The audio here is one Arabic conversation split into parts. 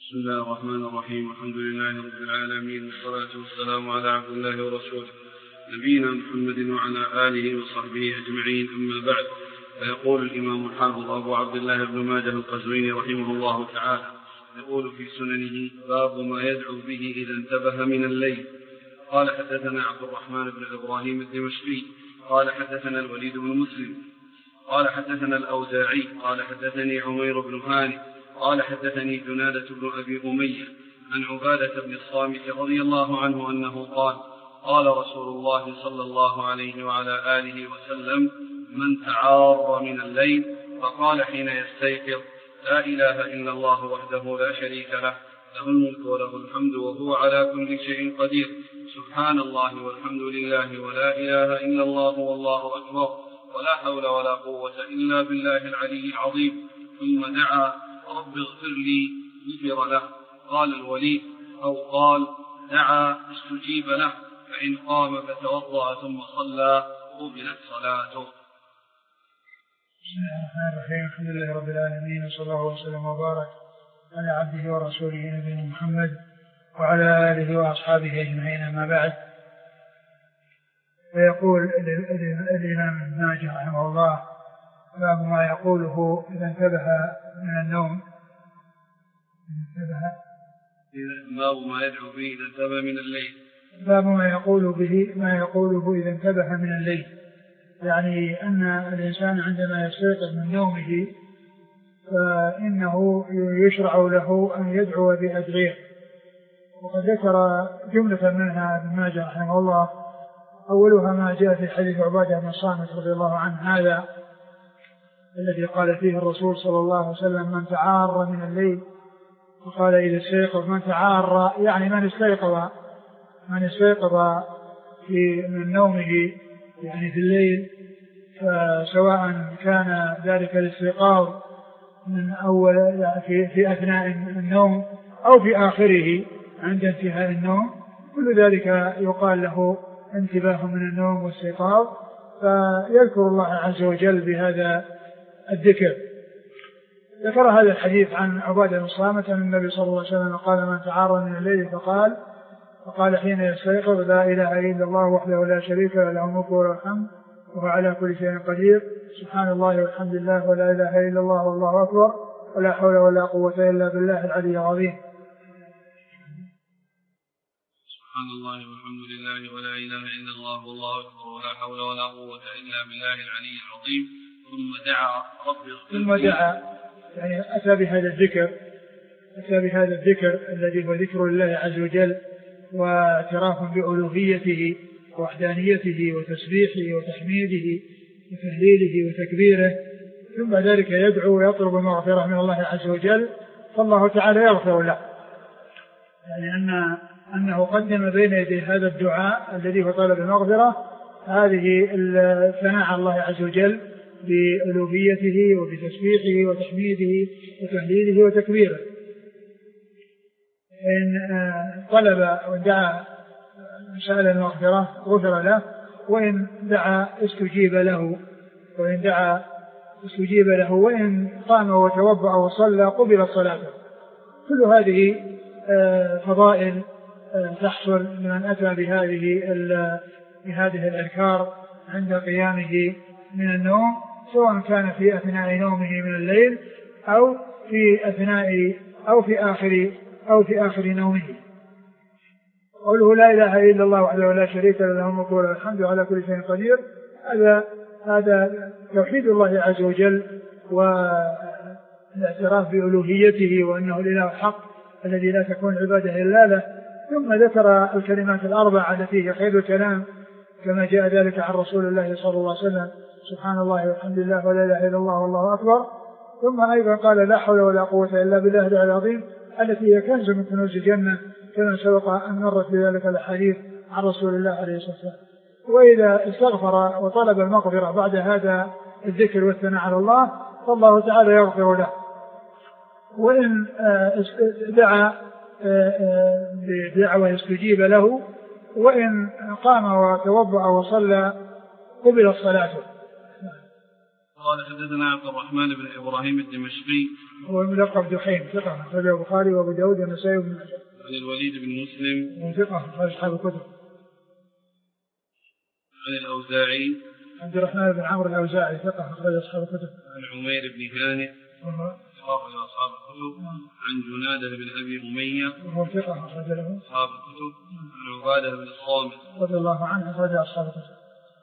بسم الله الرحمن الرحيم. الحمد لله رب العالمين، والصلاة والسلام على عبد الله ورسوله نبينا محمد وعلى آله وصحبه أجمعين، أما بعد. فيقول الإمام الحافظ أبو عبد الله بن ماجه القزويني رحمه الله تعالى، يقول في سننه: باب ما يدعو به إذا انتبه من الليل. قال حدثنا عبد الرحمن بن إبراهيم الدمشقي قال حدثنا الوليد بن مسلم قال حدثنا الأوزاعي قال حدثني عمير بن هاني قال حدثني جنادة بن أبي أمية عن عبادة بن الصامت رضي الله عنه أنه قال: قال رسول الله صلى الله عليه وعلى آله وسلم: من تعار من الليل فقال حين يستيقظ: لا إله إلا الله وحده لا شريك له، له الملك وله الحمد وهو على كل شيء قدير، سبحان الله والحمد لله ولا إله إلا الله والله أكبر، ولا حول ولا قوة إلا بالله العلي العظيم، ثم دعا: رب اغفر لي، غفر له. قال الوليد: أو قال دعا استجيب له، فإن قام فتوضأ ثم صلى قبلت صلاته. بسم الله الرحمن الرحيم. الحمد لله رب العالمين، وصلى الله وسلم وبارك على عبده ورسوله نبينا محمد وعلى آله وأصحابه أجمعين، أما بعد. فيقول الإمام ابن ماجه رحمه الله: باب ما يقوله إذا انتبه من النوم. باب ما يدعو به إذا انتبه من الليل. باب ما يقوله إذا انتبه من الليل، يعني أن الإنسان عندما يستيقظ من نومه فإنه يشرع له أن يدعو بأدعية، وقد ذكر جملة منها ابن ماجه رحمه الله. أولها ما جاء في حديث عبادة بن الصامت رضي الله عنه، هذا الذي قال فيه الرسول صلى الله عليه وسلم: من تعار من الليل، وقال إذا استيقظ. من تعار يعني من استيقظ من نومه يعني في الليل، فسواء كان ذلك الاستيقاظ من أول في أثناء النوم أو في آخره عند انتهاء النوم، كل ذلك يقال له انتباه من النوم واستيقاظ، فيذكر الله عز وجل بهذا الذكر. ذكر هذا الحديث عن عبادة بن الصامت أن النبي صلى الله عليه وسلم قال: من تعار من الليل فقال حين يستيقظ: لا إله إلا الله وحده لا شريك له، له الملك وله الحمد وهو على كل شيء قدير، سبحان الله والحمد لله ولا إله إلا الله والله أكبر، ولا حول ولا قوة إلا بالله العلي العظيم. سبحان الله والحمد لله ولا إله إلا الله والله أكبر، ولا حول ولا قوة إلا بالله العلي العظيم، ثم دعا: رب اغفر لي. يعني أتى بهذا الذكر الذي هو ذكر الله عز وجل، واعتراف بألوهيته ووحدانيته وتسبيحه وتحميده وتهليله وتكبيره، ثم ذلك يدعو ويطلب المغفرة من الله عز وجل، فالله تعالى يغفر له. يعني أنه قدم بين يدي هذا الدعاء الذي هو طلب المغفرة هذه الثناء على الله عز وجل بألوهيته وبتسبيحه وتحميده وتهليله وتكبيره. إن طلب ودعا سأل المغفرة غفر له، وإن دعا استجيب له، وإن قام وتوضأ وصلى قبل صلاته. كل هذه فضائل تحصل لمن أتى بهذه الأذكار عند قيامه من النوم، سواء كان في أثناء نومه من الليل أو في آخر نومه. قوله لا إله إلا الله وحده لا شريك له، له الملك وله الحمد على كل شيء قدير، هذا توحيد الله عز وجل والاعتراف بألوهيته وأنه الإله الحق الذي لا تكون عبادة إلا له. ثم ذكر الكلمات الأربع التي هي خير الكلام كما جاء ذلك عن رسول الله صلى الله عليه وسلم: سبحان الله والحمد لله ولا إله إلا الله والله أكبر. ثم أيضا قال: لا حول ولا قوة إلا بالله العلي العظيم، التي هي كنز من كنوز الجنة، كما سبق أن مرت بذلك الأحاديث عن رسول الله عليه الصلاة والسلام. وإذا استغفر وطلب المغفرة بعد هذا الذكر والثناء على الله، فالله تعالى يغفر له. وإن دعا بدعوة يستجيب له، وإن قام وتوضأ وصلى قبل صلاته. قال حدثنا عبد الرحمن بن إبراهيم الدمشقي هو الملقب دحيم ثقة أخرجه البخاري وأبو داود والنسائي وابن ماجه. عن الوليد بن مسلم ثقة أخرج أصحاب الكتب. عن الأوزاعي عبد الرحمن بن عمرو الأوزاعي ثقة أخرج أصحاب الكتب. عن عمير بن هانئ أخرج أصحاب الكتب. عن جنادة بن أبي أمية وهو ثقة أخرج له أصحاب الكتب. عن عبادة بن الصامت رضي الله عنه أخرج أصحاب الكتب.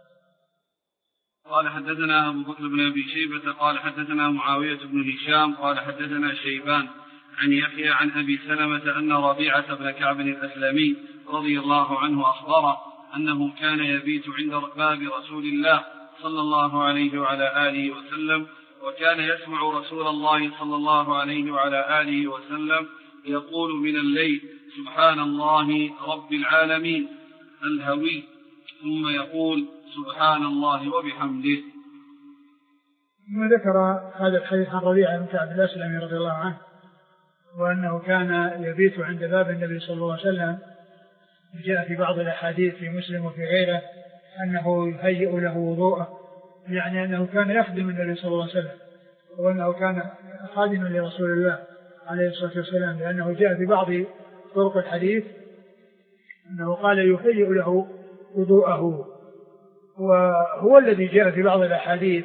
قال حدثنا أبو بكر بن أبي شيبة قال حدثنا معاوية بن هشام قال حدثنا شيبان عن يحيى عن أبي سلمة أن ربيعة بن كعب الأسلمي رضي الله عنه أخبره أنه كان يبيت عند باب رسول الله صلى الله عليه وعلى آله وسلم وكان يسمع رسول الله صلى الله عليه وعلى آله وسلم يقول من الليل سبحان الله رب العالمين الهوي ثم يقول سبحان الله وبحمده. ثم ذكر هذا الحديث عن ربيعة بن كعب الأسلمي رضي الله عنه وأنه كان يبيت عند باب النبي صلى الله عليه وسلم. جاء في بعض الأحاديث في مسلم وفي غيره أنه يهيئ له وضوءه، يعني أنه كان يخدم النبي صلى الله عليه وسلم وأنه كان خادما لرسول الله عليه الصلاة والسلام، لأنه جاء في بعض طرق الحديث أنه قال يهيئ له وضوءه. وهو الذي جاء في بعض الأحاديث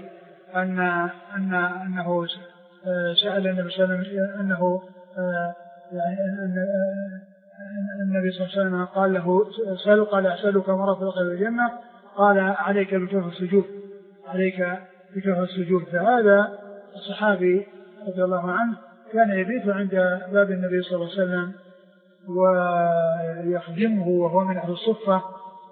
أنه سأل النبي صلى الله عليه وسلم أنه النبي صلى الله عليه وسلم قال له سأل قال أسألك مرافق الجنة قال عليك بكثرة السجود عليك بكثرة السجود. فهذا الصحابي رضي الله عنه كان يبيت عند باب النبي صلى الله عليه وسلم ويخدمه وهو من أهل الصفة،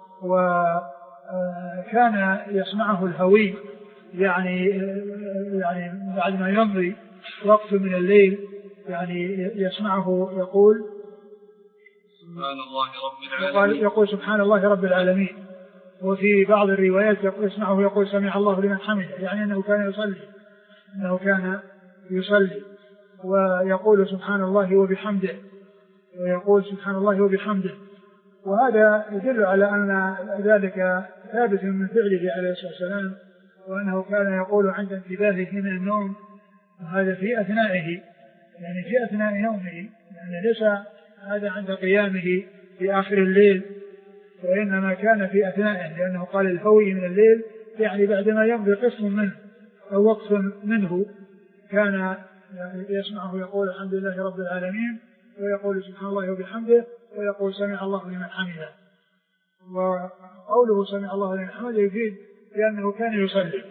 وكان يسمعه الهوي يعني بعد ما يمضي وقت من الليل يعني يسمعه يقول سبحان الله رب العالمين، يقول سبحان الله رب العالمين. وفي بعض الروايات يسمعه يقول سمع الله لمن حمده، يعني أنه كان يصلي ويقول سبحان الله وبحمده ويقول سبحان الله وبحمده. وهذا يدل على أن ذلك ثابت من فعله عليه الصلاة والسلام، وأنه كان يقول عند انتباهه من النوم، وهذا في أثنائه يعني في أثناء نومه، يعني ليس هذا عند قيامه في آخر الليل، وإنما كان في أثنائه، لأنه قال الهوي من الليل يعني بعدما يمضي قسم منه أو وقت منه كان يسمعه يقول الحمد لله رب العالمين ويقول سبحان الله وبحمده ويقول سمع الله لمن حمده. وقوله سمع الله لمن حمده يفيد لأنه كان يصلي.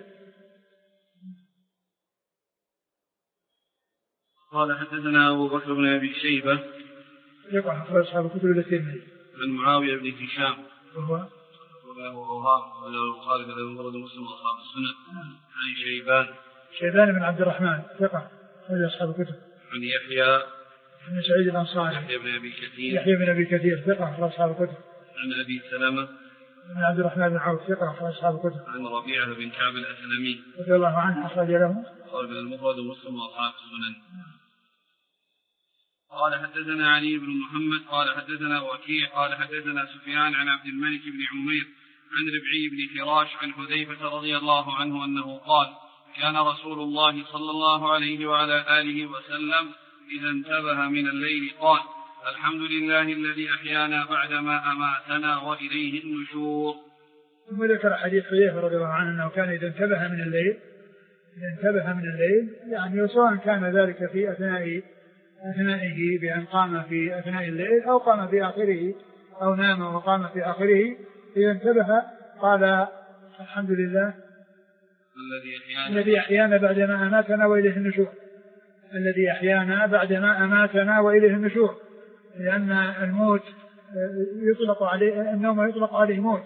قال حدثنا أبو بكر بن أبي شيبة يقع أخرج أصحاب الكتب الترمذي عن معاوية بن هشام وهو وله البخاري وله مسلم وأصحاب السنة عن شيبان بن عبد الرحمن ثقة أخرج أصحاب الكتب عن يحيى بن سعيد الأنصاري يحيى بن أبي كثير ثقة أخرج أصحاب الكتب عن أبي سلمة بن عبد الرحمن بن عوف ثقة أخرج أصحاب الكتب عن ربيعة بن كعب الأسلمي رضي الله عنه أخرج له قال المفرد ومسلم وأصحاب السنن. قال حدثنا علي بن محمد قال حدثنا وكيع قال حدثنا سفيان عن عبد الملك بن عمير عن ربعي بن فراش عن حذيفة رضي الله عنه أنه قال كان رسول الله صلى الله عليه وعلى آله وسلم إذا انتبه من الليل قال الحمد لله الذي أحيانا بعدما أماتنا وإليه النشور. ثم ذكر حديث حذيفة رضي الله عنه أنه كان إذا انتبه من الليل يعني سواء كان ذلك في أثنائه بأن قام في أثناء الليل أو قام في آخره أو نام وقام في آخره، إذا انتبه قال الحمد لله الذي أحيانا بعدما أماتنا وإليه النشور، الذي أحيانا بعدما أماتنا وإليه النشور، لأن الموت يطلق عليه النوم يطلق عليه موت،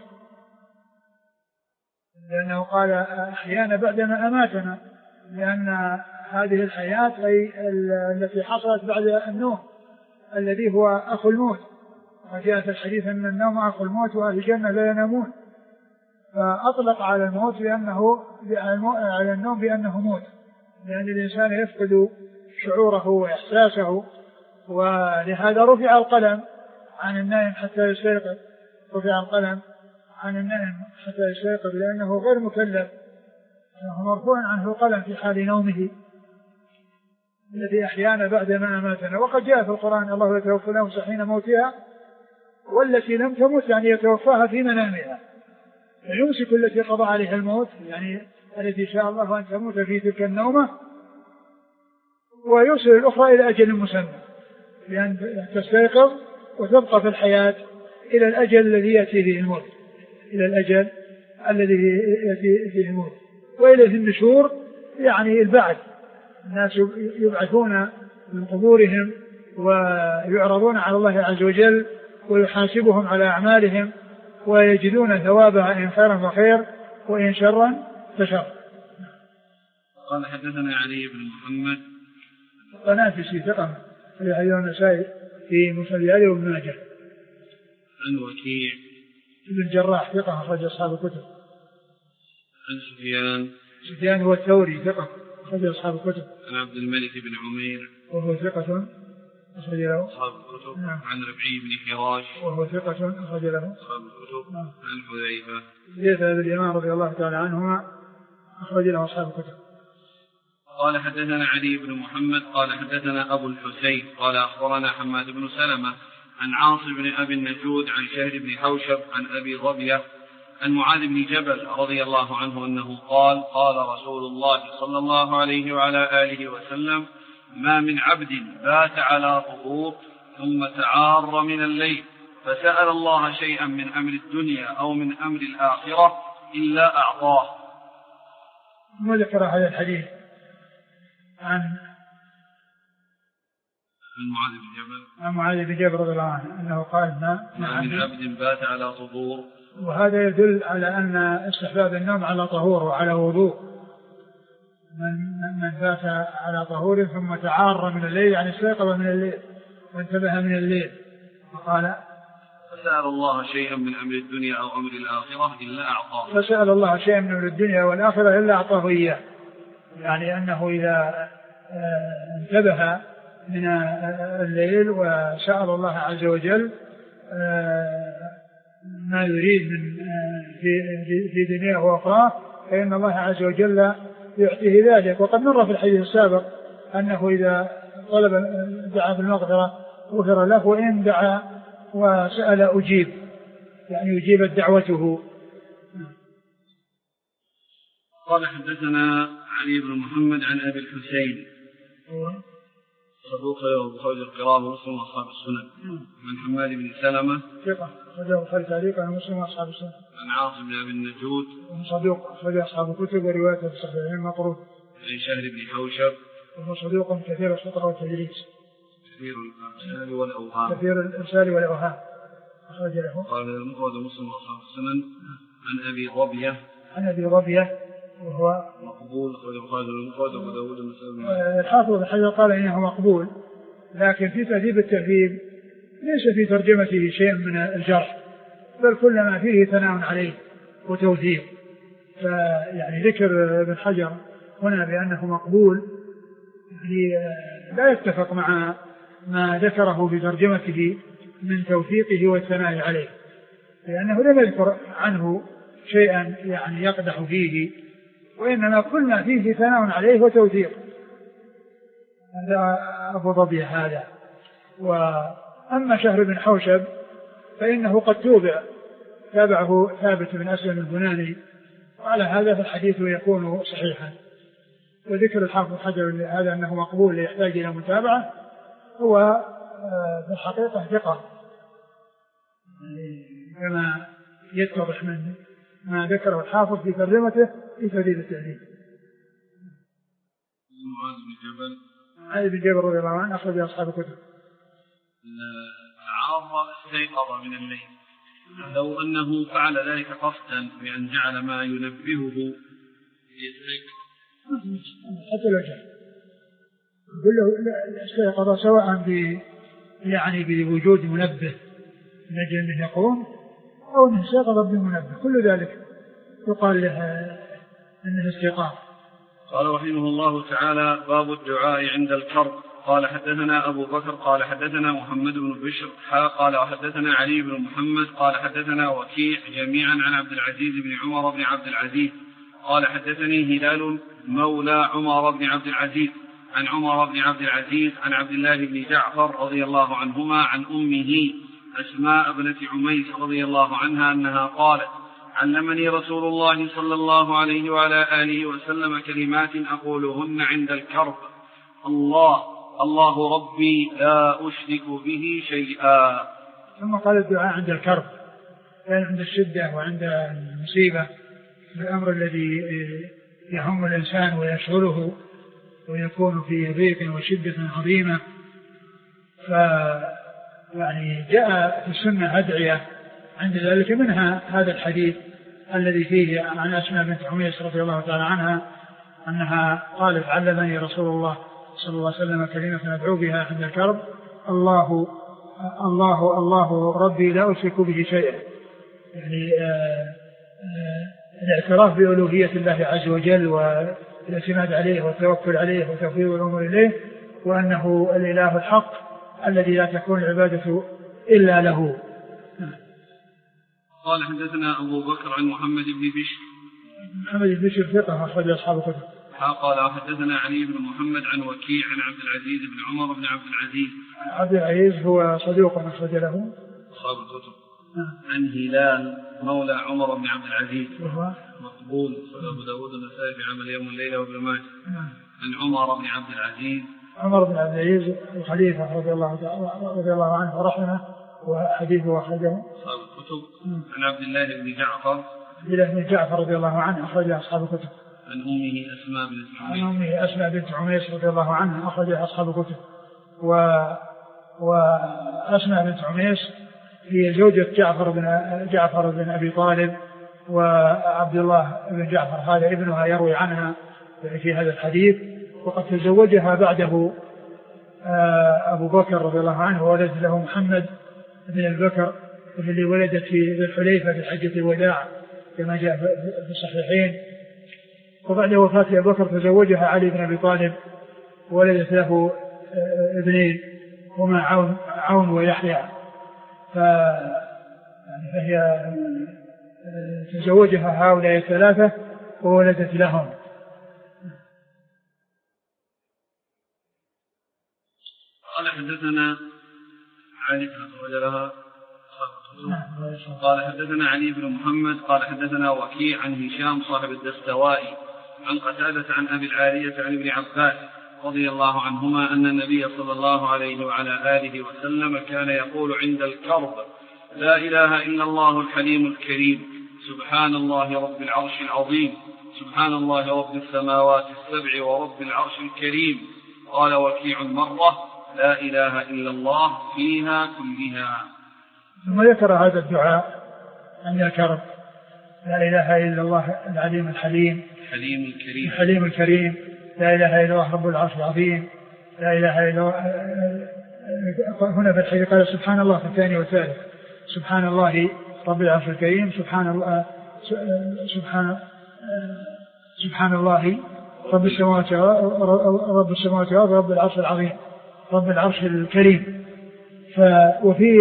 لأنه قال أحيانا بعدما أماتنا، لأن هذه الحياة أي التي حصلت بعد النوم الذي هو أخو الموت، وجاء في الحديث أن النوم أخو الموت وأهل الجنة لا ينامون، فأطلق على الموت على النوم بأنه موت، لأن الإنسان يفقد شعوره وإحساسه، ولهذا رفع القلم عن النائم حتى يستيقظ، رفع القلم عن النائم حتى يستيقظ، لأنه غير مكلف مرفوع عنه القلم في حال نومه الذي أحيانا بعد ما أماتنا. وقد جاء في القرآن الله يتوفى الأنفس حين موتها والتي لم تمت يعني يتوفاها في منامها، فيمسك التي قضى عليها الموت يعني التي شاء الله أن تموت في تلك النومة، ويرسل الأخرى إلى أجل مسمى لأن تستيقظ وتبقى في الحياة إلى الأجل الذي يأتي فيه الموت، إلى الأجل الذي يأتي فيه الموت. وإليه النشور يعني البعث، الناس يبعثون من قبورهم ويعرضون على الله عز وجل ويحاسبهم على أعمالهم ويجدون ثوابها إن خيرا فخير وإن شرا فشر. قال حدثنا علي بن محمد القنافسي ثقة في حديث النسائي في مسند علي وابن ماجه. عن وكيع ابن الجراح ثقة أخرج أصحاب الكتب. عن سفيان هو الثوري ثقة أخرج أصحاب الكتب. عن عبد الملك بن عمير وهو ثقة أخرج له أصحاب الكتب. عن ربعي بن حراش وهو ثقة أخرج له أصحاب الكتب. عن حذيفة بن اليمان رضي الله تعالى عنهما أخرج له أصحاب الكتب. قال حدثنا علي بن محمد قال حدثنا أبو الحسين قال أخبرنا حماد بن سلمة عن عاصم بن أبي النجود عن شهر بن حوشب عن أبي ظبية عن معاذ بن جبل رضي الله عنه أنه قال قال رسول الله صلى الله عليه وعلى آله وسلم: ما من عبد بات على طهور ثم تعار من الليل فسأل الله شيئا من أمر الدنيا أو من أمر الآخرة إلا أعطاه. وذكر هذا الحديث عن معاذ بن جبل رضي الله عنه أنه قال: ما من عبد بات على طهور. وهذا يدل على أن استحباب النوم على طهور وعلى وضوء. من بات على طهور ثم تعار من الليل يعني استيقظ من الليل وانتبه من الليل فقال: فسأل الله شيئا من أمر الدنيا أو أمر الآخرة إلا أعطاه. فسأل الله شيئا من أمر الدنيا والآخرة إلا أعطاه إياه، يعني أنه إذا انتبه من الليل وسأل الله عز وجل ما يريد من في دنياه وأخراه فإن الله عز وجل يعطيه ذلك. وقد مر في الحديث السابق أنه إذا طلب دعا بالمغفرة غفر له وإن دعا وسأل أجيب، يعني يجيب دعوته. قال حدثنا علي بن محمد عن أبي الحسين صدوق وخرج القراءة ومسلم وأصحاب السنن. عن حماد بن سلمة ثقة أخرجه البخاري تعليقا ومسلم وأصحاب السنن. عن عاصم بن أبي النجود صدوق أخرج أصحاب الكتب وروايته في الصحيحين مطروح. عن شهر بن حوشب وهو صدوق كثير الخطأ والتدليس كثير الإرسال والأوهام أخرج له. قال المفرد مسلم وأصحاب السنن. عن أبي ظبية وهو مقبول أخرج البخاري المفرد وأبو داود المسلم. الحافظ بن حجر قال إنه مقبول، لكن في تهذيب التهذيب ليس في ترجمته شيء من الجرح، بل كل ما فيه ثناء عليه وتوثيق. فيعني ذكر ابن حجر هنا بأنه مقبول لا يتفق مع ما ذكره في ترجمته من توثيقه والثناء عليه، لأنه لم يذكر عنه شيئا يعني يقدح فيه، وإنما كل ما فيه ثناء عليه وتوثيق. هذا أبو ظبي هذا. وأما شهر بن حوشب فإنه قد تابعه ثابت بن أسلم البناني، وعلى هذا فالحديث يكون صحيحا. وذكر الحافظ حجر هذا أنه مقبول يحتاج إلى متابعة، هو في الحقيقة ثقة كما يتضح من ما ذكره الحافظ في ترجمته في تهذيب التهذيب. معاذ بن جبل رضي الله عنه أخرج أصحاب الكتب. تعار استيقظ من الليل، لو أنه فعل ذلك قصدا بأن جعل ما ينبهه يستيقظ حتى لو جاء يقول له استيقظ سواء يعني بوجود منبه من أجل أنه يقوم أو أنه استيقظ بمنبه، كل ذلك يقال له أنه استيقاظ. قال رحمه الله تعالى: باب الدعاء عند الكرب. قال حدثنا أبو بكر قال حدثنا محمد بن بشر قال وحدثنا علي بن محمد قال حدثنا وكيع جميعا عن عبد العزيز بن عمر بن عبد العزيز قال حدثني هلال مولى عمر بن عبد العزيز عن عمر بن عبد العزيز عن عبد الله بن جعفر رضي الله عنهما عن أمه أسماء بنت عميس رضي الله عنها أنها قالت علمني رسول الله صلى الله عليه وعلى آله وسلم كلمات أقولهن عند الكرب: الله ربي لا أشرك به شيئا. ثم قال الدعاء عند الكرب، يعني عند الشدة وعند المصيبة، الأمر الذي يهم الإنسان ويشغله ويكون في ضيق وشدة عظيمة. يعني جاء في السنة أدعية عند ذلك، منها هذا الحديث الذي فيه عن أسماء بنت عميس رضي الله تعالى عنها أنها قالت علمني رسول الله صلى الله عليه وسلم كلمة أدعو بها عند الكرب: الله ربي لا أشرك به شيئا. يعني الاعتراف بألوهية الله عز وجل والاعتماد عليه والتوكل عليه وتفويض الأمور إليه، وأنه الإله الحق الذي لا تكون العبادة إلا له. قال حدثنا أبو بكر عن محمد بن بشر. محمد بن بشر ثقة أخرج أصحاب الكتب. قال حدثنا علي بن محمد عن وكيع عن عبد العزيز بن عمر بن عبد العزيز. عبد العزيز هو صدوق أخرج له أصحاب الكتب. عن هلال مولى عمر بن عبد العزيز مقبول أبو داود النسائي في عمل يوم الليلة وابن ماجه. عن عمر بن عبد العزيز. عمر بن عبد العزيز الخليفة رضي الله عنه ورحمه، وحديثه أخرجه أصحاب الكتب. عن عبد الله بن جعفر. عبد الله بن جعفر رضي الله عنه أخرج أصحاب الكتب. عن أمه أسماء بنت عميس. عن أمه أسماء بنت عميس رضي الله عنها أخرج أصحاب الكتب. وأسماء بنت عميس هي زوجة جعفر بن أبي طالب، وعبد الله بن جعفر هذا ابنها يروي عنها في هذا الحديث، وقد تزوجها بعده أبو بكر رضي الله عنه، وولد له محمد بن البكر الذي ولدت في ذي الحليفة في حجة الوداع كما جاء في الصحيحين. وبعد وفاة أبي بكر تزوجها علي بن أبي طالب، وولدت له ابنين هما عون ويحيى. فهي تزوجها هؤلاء الثلاثة وولدت لهم. قال حدثنا علي قال حدثنا علي بن محمد قال حدثنا وكيع عن هشام صاحب الدستوائي عن قتادة عن أبي العالية عن ابن عباس رضي الله عنهما أن النبي صلى الله عليه وعلى آله وسلم كان يقول عند الكرب: لا إله إلا الله الحليم الكريم، سبحان الله رب العرش العظيم، سبحان الله رب السماوات السبع ورب العرش الكريم. قال وكيع مرة: لا إله إلا الله فيها كلها. ثم ذكر هذا الدعاء عند الكرب: لا إله إلا الله العليم الحليم الحليم الكريم، لا إله إلا الله رب العرش العظيم، لا إله إلا الله. هنا في الحديث قال سبحان الله في الثاني والثالث: سبحان الله رب العرش الكريم، سبحان الله رب السماوات والأرض رب العرش العظيم رب العرش الكريم. وفي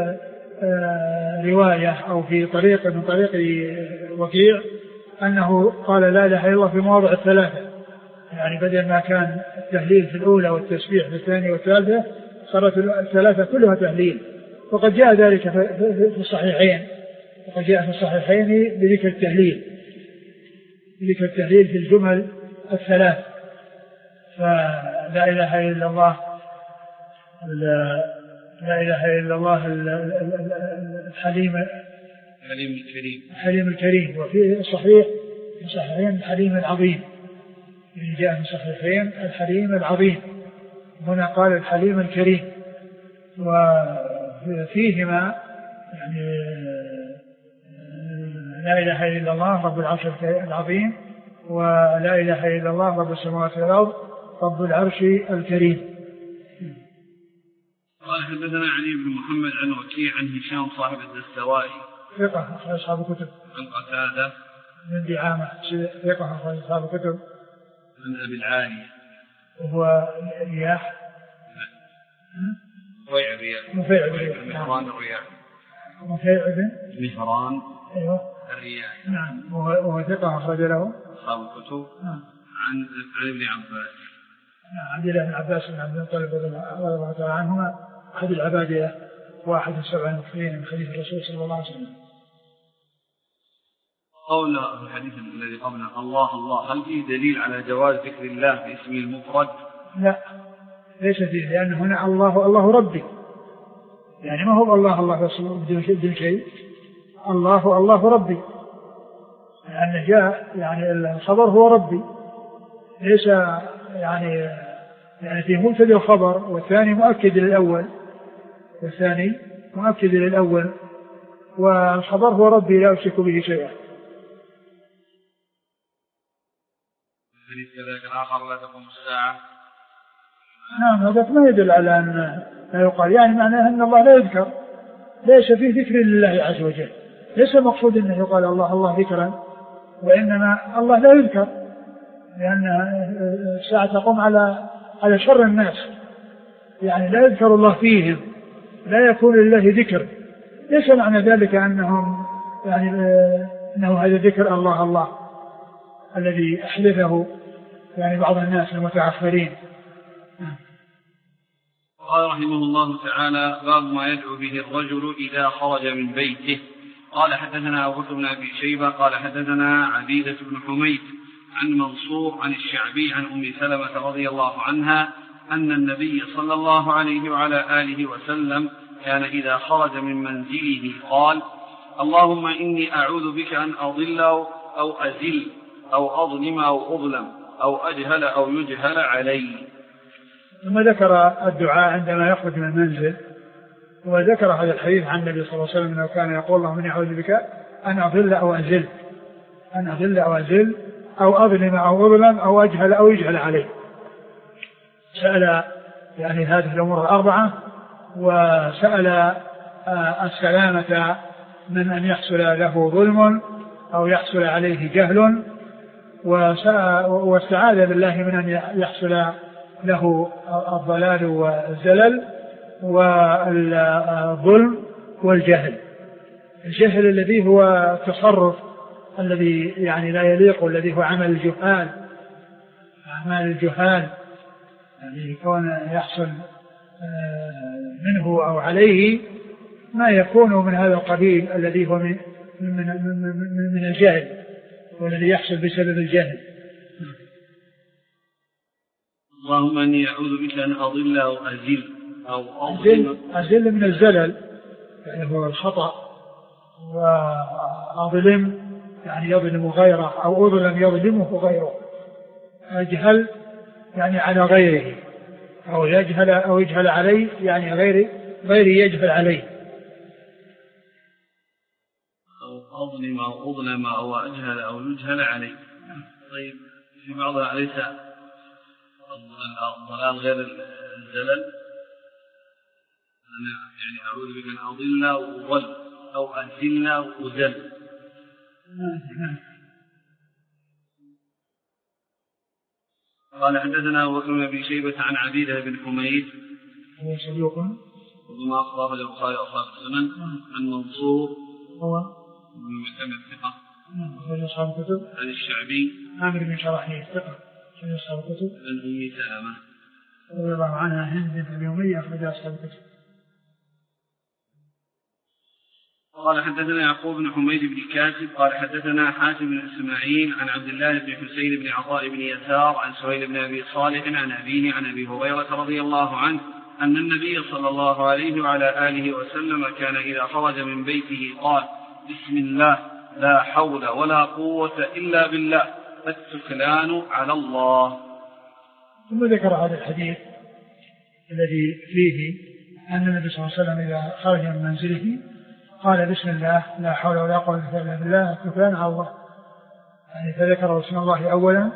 رواية أو في طريق من طريق وكيع أنه قال لا إله إلا الله في مواضع الثلاثة، يعني بدل ما كان التهليل في الأولى والتسبيح في الثانية والثالثة صارت الثلاثة كلها تهليل. وقد جاء ذلك في الصحيحين، بذكر التهليل في الجمل الثلاث. فلا إله إلا الله الحليم الكريم، وفي الصحيحين الحليم العظيم، يعني جاء في الصحيحين الحليم العظيم، هنا قال الحليم الكريم. وفيهما يعني لا إله إلا الله رب العرش العظيم، ولا إله إلا الله رب السماوات والأرض رب العرش الكريم. قال حدثنا علي بن محمد عن وكيع عن هشام صاحب الدستوائي ثقة أخرج أصحاب الكتب. عن قتادة بن دعامة ثقة أخرج أصحاب الكتب. عن أبي العالية وهو رياح مفيع بن مهران الرياح مفيع بن مهران أيوه الرياح. نعم، وهو ثقة أخرج له أصحاب الكتب عن ابن عباس. عبد الله بن عباس بن عبد المطلب رضي الله تعالى عنهما أحد العبادلة واحد من 7 المكثرين من حديث الرسول صلى الله عليه وسلم. قول الحديث الذي قبله الله الله، هل فيه دليل على جواز ذكر الله باسمه المفرد؟ لا ليس فيه، لأن هنا الله ربي، يعني ما هو الله بدون شيء، الله ربي، لأن جاء يعني الخبر هو ربي، ليس يعني فيه مبتدأ الخبر والثاني مؤكد للأول، والخبر هو ربي لا أشرك به شيئا. كذلك الآخر لا تقوم الساعة. نعم هذا ما يدل على أن لا يقال، يعني معناه أن الله لا يذكر، ليس فيه ذكر لله عز وجل، ليس مقصود أنه يقال الله ذكرا، وإنما الله لا يذكر، لأن الساعة تقوم على شر الناس، يعني لا يذكر الله فيهم، لا يكون لله ذكر، ليس معنى ذلك أنهم يعني أنه هذا ذكر الله الذي أحدثه يعني بعض الناس المتعفرين. قال رحمه الله تعالى: باب ما يدعو به الرجل إذا خرج من بيته. قال حدثنا أبو بكر بن أبي شيبة قال حدثنا عبيدة بن حميد عن منصور عن الشعبي عن أم سلمة رضي الله عنها أن النبي صلى الله عليه وعلى آله وسلم كان إذا خرج من منزله قال: اللهم إني أعوذ بك أن أضل أو أزل أو أظلم أو أظلم أو أجهل أو يجهل علي. ثم ذكر الدعاء عندما يخرج من المنزل، وذكر هذا الحديث عن النبي صلى الله عليه وسلم أنه كان يقول: اللهم إني أعوذ بك أن أضل أو أزل، أو أظلم أو أظلم أو أجهل أو يجهل علي. سأل يعني هذه الأمور الأربعة، وسأل السلامة من أن يحصل له ظلم أو يحصل عليه جهل، واستعاذ بالله من أن يحصل له الضلال والزلل والظلم والجهل. الجهل الذي هو التصرف الذي يعني لا يليق، الذي هو عمل الجهال يعني يكون يحصل منه أو عليه ما يكون من هذا القبيل الذي هو من الجهل، والذي يحصل بسبب الجهل. اللهم إني أعوذ بك أن أضل أو أزل أو أزل من الزلل يعني هو الخطأ، وأظلم يعني يظلم غيره، أو أظلم يظلمه غيره، أجهل يعني على غيره، أو يجهل أو يجهل عليه يعني غيري يجهل عليه، أو أظلم أو أظلم أو أجهل أو يجهل عليه. طيب في بعضها ليس الضلال غير الزلل، أنا يعني أعوذ بك أن أضل أو أضل أو أزل أو أزل. قال حدثنا أبو بكر بن أبي شيبة عن عبيدة بن حميد هو صدوق وما أخرجه البخاري وأصحاب السنن عن منصور هو بن معتمد الثقة أخرج أصحاب الكتب عن الشعبي عامر بن شراحيل الثقة أخرج أصحاب الكتب عن أم سلمة رضي الله عنها هند بنت أبي أمية أخرج أصحاب الكتب. قال حدثنا يعقوب بن حميد بن كاتب قال حدثنا حاتم بن إسماعيل عن عبد الله بن حسين بن عطاء بن يسار عن سهيل بن أبي صالح عن أبيه عن أبي هريرة رضي الله عنه أن النبي صلى الله عليه وعلى آله وسلم كان إذا خرج من بيته قال: بسم الله لا حول ولا قوة إلا بالله التكلان على الله. ثم ذكر هذا الحديث الذي فيه أن النبي صلى الله عليه وسلم إذا خرج من منزله قال: بسم الله لا حول ولا قوة إلا بالله التكلان على الله، يعني فذكر اسم الله أولا،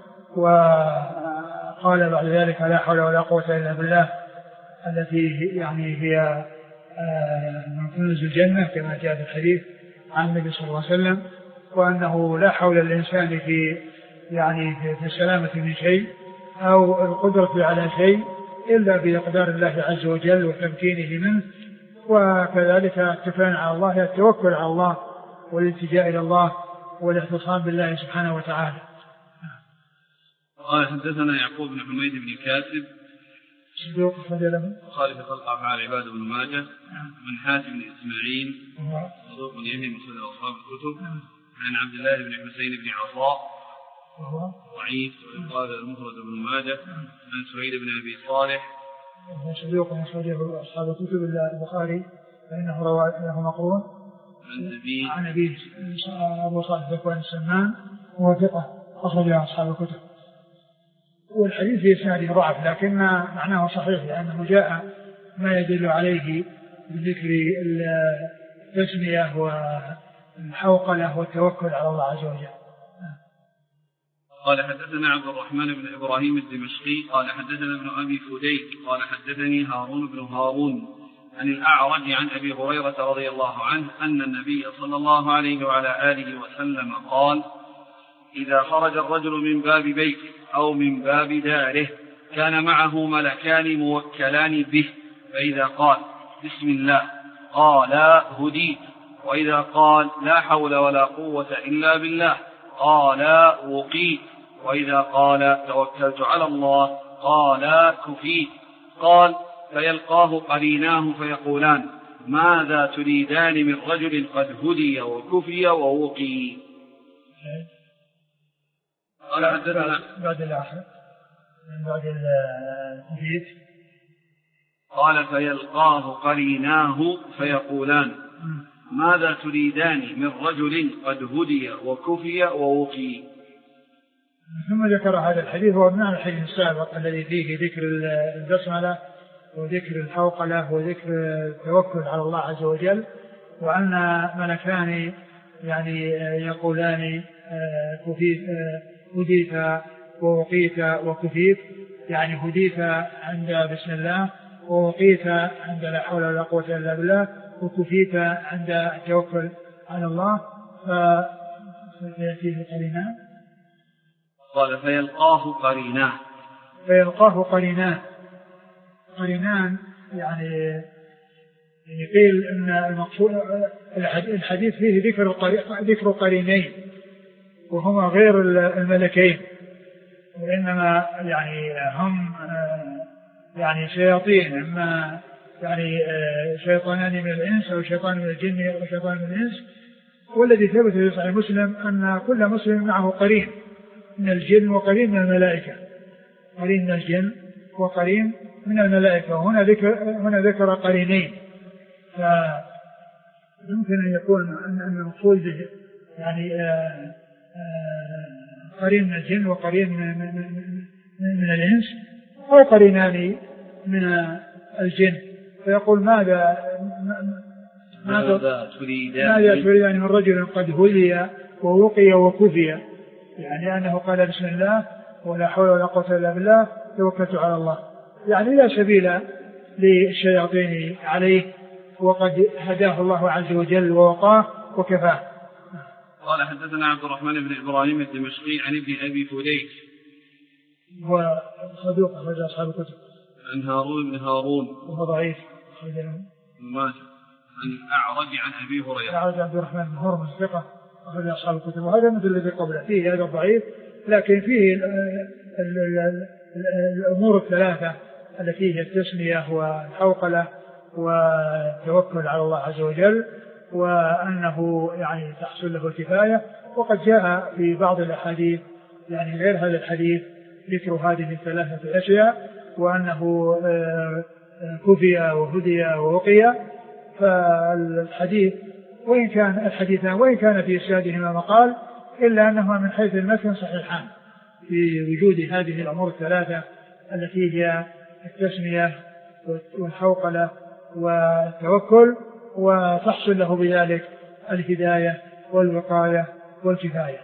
وقال بعد ذلك: لا حول ولا قوة إلا بالله، التي يعني هي من كنوز الجنة كما جاء في الحديث عن النبي صلى الله عليه وسلم، وأنه لا حول للإنسان في السلامة من شيء أو القدرة على شيء إلا بإقدار الله عز وجل وتمكينه منه. وكذلك التكلان على الله التوكل على الله والالتجاء إلى الله والاعتصام بالله سبحانه وتعالى. قال حدثنا يعقوب بن حميد بن كاسب صدوق أخرج له خالد خلق أفعال عباد بن ماجه. من حاتم بن إسماعيل صدوق يهم أخرج أصحاب الكتب. عن عبد الله بن حسين بن عطاء ضعيف ويقال المفرد بن ماجه. عن سعيد بن أبي صالح صدوق أخرجه أصحاب الكتب إلا البخاري فإنه روى له مقرون. عن أبي أبو صالح ذكوان السمان وهو ثقة أخرجه أصحاب الكتب. والحديث في إسناده ضعف لكن معناه صحيح لأنه جاء ما يدل عليه بذكر التسمية والحوقلة والتوكل على الله عز وجل. قال حدثنا عبد الرحمن بن إبراهيم الدمشقي قال حدثنا ابن أبي فديك قال حدثني هارون بن هارون عن الأعرج عن أبي هريرة رضي الله عنه أن النبي صلى الله عليه وعلى آله وسلم قال: إذا خرج الرجل من باب بيته أو من باب داره كان معه ملكان موكلان به، فإذا قال بسم الله قال هديت، وإذا قال لا حول ولا قوة إلا بالله قال وقيت، وإذا قال توكلت على الله قال كفيت. قال: فيلقاه قريناه فيقولان: ماذا تريدان من رجل قد هدي وكفي ووقي؟ قال حدثنا بعد الآخر بعد الكفيت قال: فيلقاه قريناه فيقولان: ماذا تريدان من رجل قد هدي وكفي ووقي؟ ثم ذكر هذا الحديث وابناء الحديث السابق الذي فيه ذكر البسملة وذكر الحوقلة وذكر التوكل على الله عز وجل، وأن ملكان يعني يقولان هديت ووقيت وكفيت، يعني هديت عند بسم الله، ووقيت عند لا حول ولا قوة إلا بالله، وكفيت عند التوكل على الله. فيأتيه قرينان. قال: فيلقاه قريناه. فيلقاه قرينان يعني قيل ان المقصود الحديث فيه ذكر قرينين وهما غير الملكين، وانما يعني هم يعني شياطين، اما يعني شيطانان من الانس او شيطان من الجن او شيطان من الانس. والذي ثبت في صحيح مسلم ان كل مسلم معه قرين من الجن وقرين من الملائكه، قرين من الجن وقرين من الملائكة. هنا ذكر قرينين، فيمكن أن يكون أن المقصود به يعني قرين من الجن وقرين من الإنس، أو قرينان من الجن. فيقول: ماذا تريدان من رجل قد هدي ووقي وكفي، يعني أنه قال بسم الله ولا حول ولا قوة إلا بالله توكلت على الله، يعني لا سبيل للشياطين عليه، وقد هداه الله عز وجل ووقاه وكفاه. قال حدثنا عبد الرحمن بن إبراهيم الدمشقي عن ابن أبي فديك وصدوق أخرج أصحاب الكتب. عن هارون بن هارون وهو ضعيف عن الأعرج عن أبي هريرة. الأعرج عبد الرحمن بن هرمز ثقة أخرج أصحاب الكتب، وهذا مثل الذي قبله، فيه هذا الضعيف لكن فيه الأمور الثلاثة التي هي التسمية والحوقلة والتوكل على الله عز وجل، وأنه يعني تحصل له الكفاية. وقد جاء في بعض الأحاديث يعني غير هذا الحديث ذكر هذه الثلاثة أشياء، وأنه كفي وهدي ووقي. فالحديث وإن كان في إسنادهما مقال، إلا أنهما من حيث المتن صحيحان في وجود هذه الأمور الثلاثة التي هي التسمية والحوقلة والتوكل، وتحصل له بذلك الهداية والوقاية والكفاية.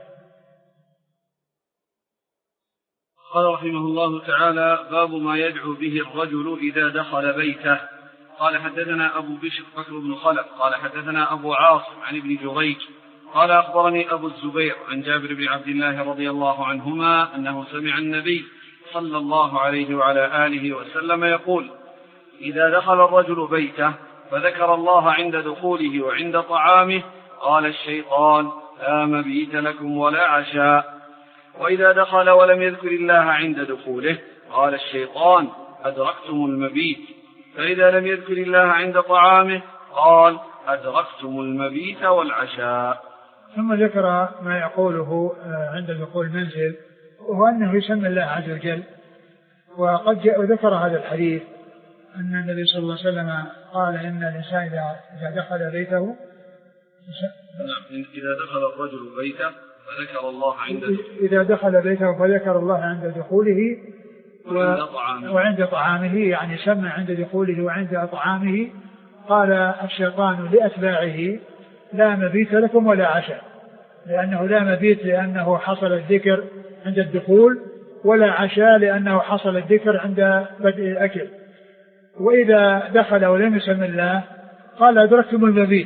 قال رحمه الله تعالى: باب ما يدعو به الرجل إذا دخل بيته. قال حدثنا أبو بشر بكر بن خلف قال حدثنا أبو عاصم عن ابن جريج قال أخبرني أبو الزبير عن جابر بن عبد الله رضي الله عنهما أنه سمع النبي صلى الله عليه وعلى آله وسلم يقول: إذا دخل الرجل بيته فذكر الله عند دخوله وعند طعامه قال الشيطان: لا مبيت لكم ولا عشاء. وإذا دخل ولم يذكر الله عند دخوله قال الشيطان أدركتم المبيت، فإذا لم يذكر الله عند طعامه قال أدركتم المبيت والعشاء. ثم ذكر ما يقوله عند دخول المنزل، وهو أنه يسمى الله عز وجل. وقد ذكر هذا الحديث أن النبي صلى الله عليه وسلم قال إن الإنسان إذا دخل بيته إذا دخل الرجل بيته فذكر الله إذا دخل بيته فذكر الله عند دخوله وعند طعامه، يعني سمى عند دخوله وعند طعامه. قال الشيطان لأتباعه لا مبيت لكم ولا عشاء، لأنه لا مبيت لأنه حصل الذكر عند الدخول، ولا عشاء لأنه حصل الذكر عند بدء الأكل. وإذا دخل ولم يسم الله قال أدركتم المبيت،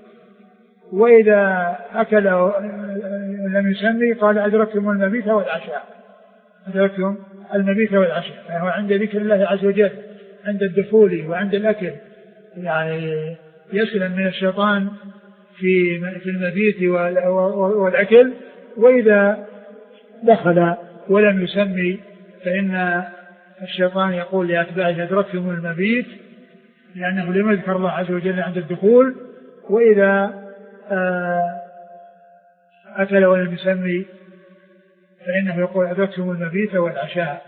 وإذا أكل ولم يسمي قال أدركتم المبيت والعشاء. أدركتم المبيت والعشاء، فهو عند ذكر الله عز وجل عند الدخول وعند الأكل، يعني يسلم من الشيطان في المبيت والأكل. وإذا دخل ولم يسمي فإن الشيطان يقول لأتباعه أدركتم المبيت، لأنه لم يذكر الله عز وجل عند الدخول. وإذا أكل ولم يسمي فإنه يقول أدركتم المبيت والعشاء.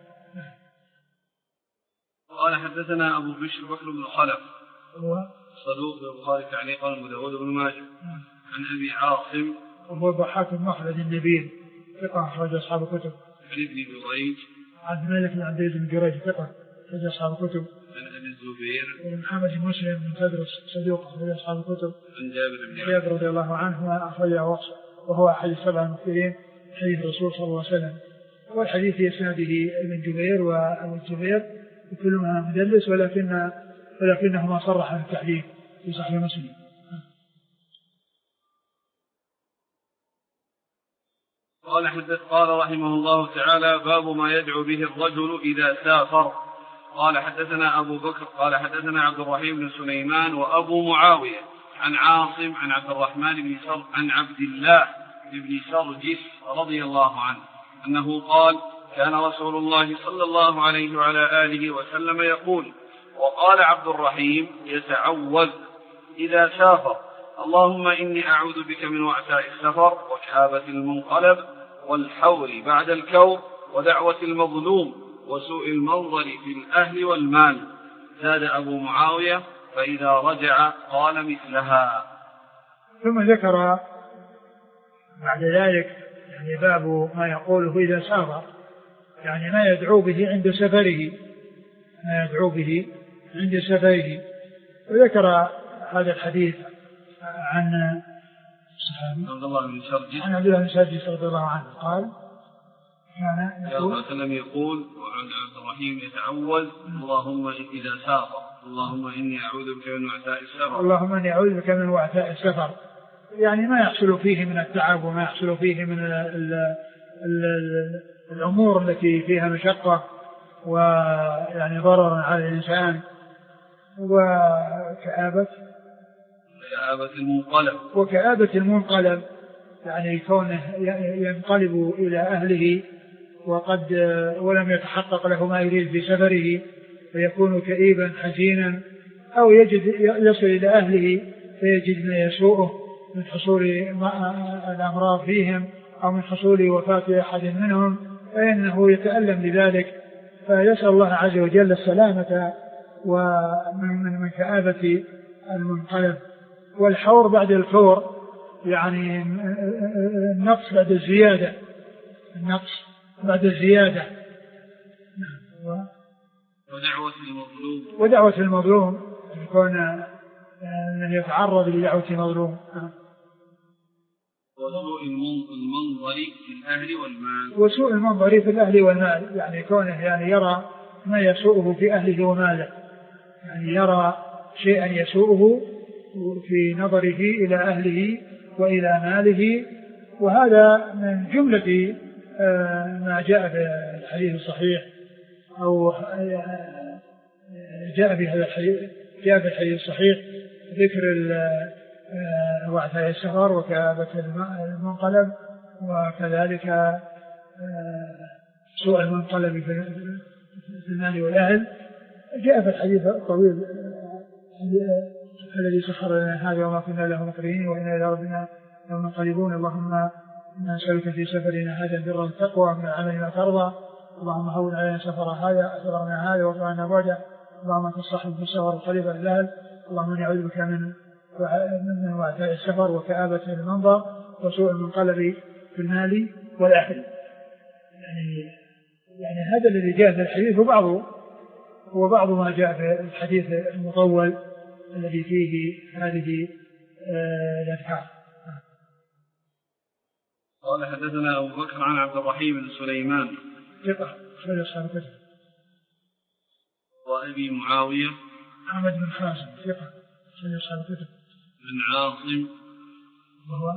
قال حدثنا أبو بشر بكر بن خلف صدوق البخاري تعليقا وأبو داود بن ماجه عن أبي عاصم وهو ضحاك بن مخلد النبيل ثقة أخرج أصحاب الكتب. عن ابن جريج عن مالك بن عبد بن جريج ثقة أخرج أصحاب الكتب. عن أبي الزبير ومحمد بن مسلم بن تدرس صدوق أخرج أصحاب الكتب. عن جابر رضي الله عنه أخرجه وهو أحد السبع المكثرين حديث الرسول صلى الله عليه وسلم. والحديث يسنده ابن جبير وأبو الزبير كلهما مدلس ولكنهما صرح بالتحديث في صحيح مسلم. قال رحمه الله تعالى باب ما يدعو به الرجل إذا سافر. قال حدثنا أبو بكر قال حدثنا عبد الرحيم بن سليمان وأبو معاوية عن عاصم عن عبد الرحمن عن عبد الله بن سرجس رضي الله عنه أنه قال كان رسول الله صلى الله عليه وعلى آله وسلم يقول وقال عبد الرحيم يتعوذ إذا سافر اللهم إني أعوذ بك من وعثاء السفر وكآبة المنقلب والحور بعد الكور ودعوة المظلوم وسوء المنظر في الأهل والمال. زاد أبو معاوية فإذا رجع قال مثلها. ثم ذكر بعد ذلك يعني باب ما يقوله إذا سافر، يعني ما يدعو به عند سفره، وذكر هذا الحديث عن عبد الله بن سرجس رضي الله عنه قال كان يقول وعن عبد الرحيم يتعوذ اللهم إذا سافر اللهم إني أعوذ بك من وعثاء السفر، اللهم إني أعوذ بك من وعثاء السفر، يعني ما يحصل فيه من التعب وما يحصل فيه من الأمور التي فيها مشقة ويعني ضرر على الإنسان، وكآبة المنقلب يعني كونه ينقلب إلى أهله ولم يتحقق له ما يريد في سفره فيكون كئيبا حزينا، أو يصل إلى أهله فيجد ما يسوءه من حصول الأمراض فيهم أو من حصول وفاة أحد منهم، فإنه يتألم لذلك، فيسأل الله عز وجل السلامة ومن كآبة المنقلب. والحور بعد الكور يعني النقص بعد الزيادة ودعوة المظلوم يكون من يتعرض لدعوة المظلوم وسوء المنظر في الأهل والمال، يعني كونه يعني يرى ما يسوءه في أهله وماله، يعني يرى شيئا يسوءه في نظره إلى أهله وإلى ماله. وهذا من جملة ما جاء في الحديث الصحيح أو جاء في الحديث الصحيح ذكر وعثاء السفر وكآبة المنقلب، وكذلك سوء المنقلب في المال والأهل. جاء في الحديث الطويل الذي سخر لنا هذا وما كنا له مقرنين وإنا إلى ربنا لمنقلبون. اللهم إنا نسألك في سفرنا هذا البر والتقوى من العمل ما ترضى. اللهم هون علينا سفرنا هذا وارفعنا بعده. اللهم تصحب بالسفر القريب الأهل. اللهم نعوذ بك من وعثاء السفر وكآبة المنظر وسوء المنقلب في المال والأهل. يعني هذا الذي جاء في الحديث هو بعض ما جاء في الحديث المطول الذي فيه هذه الأذكار. قال حدثنا أبو بكر عن عبد الرحيم بن سليمان ثقة أخرج أصحاب الكتب. وأبي معاوية أحمد بن حازم ثقة أخرج أصحاب الكتب. بن عاصم وهو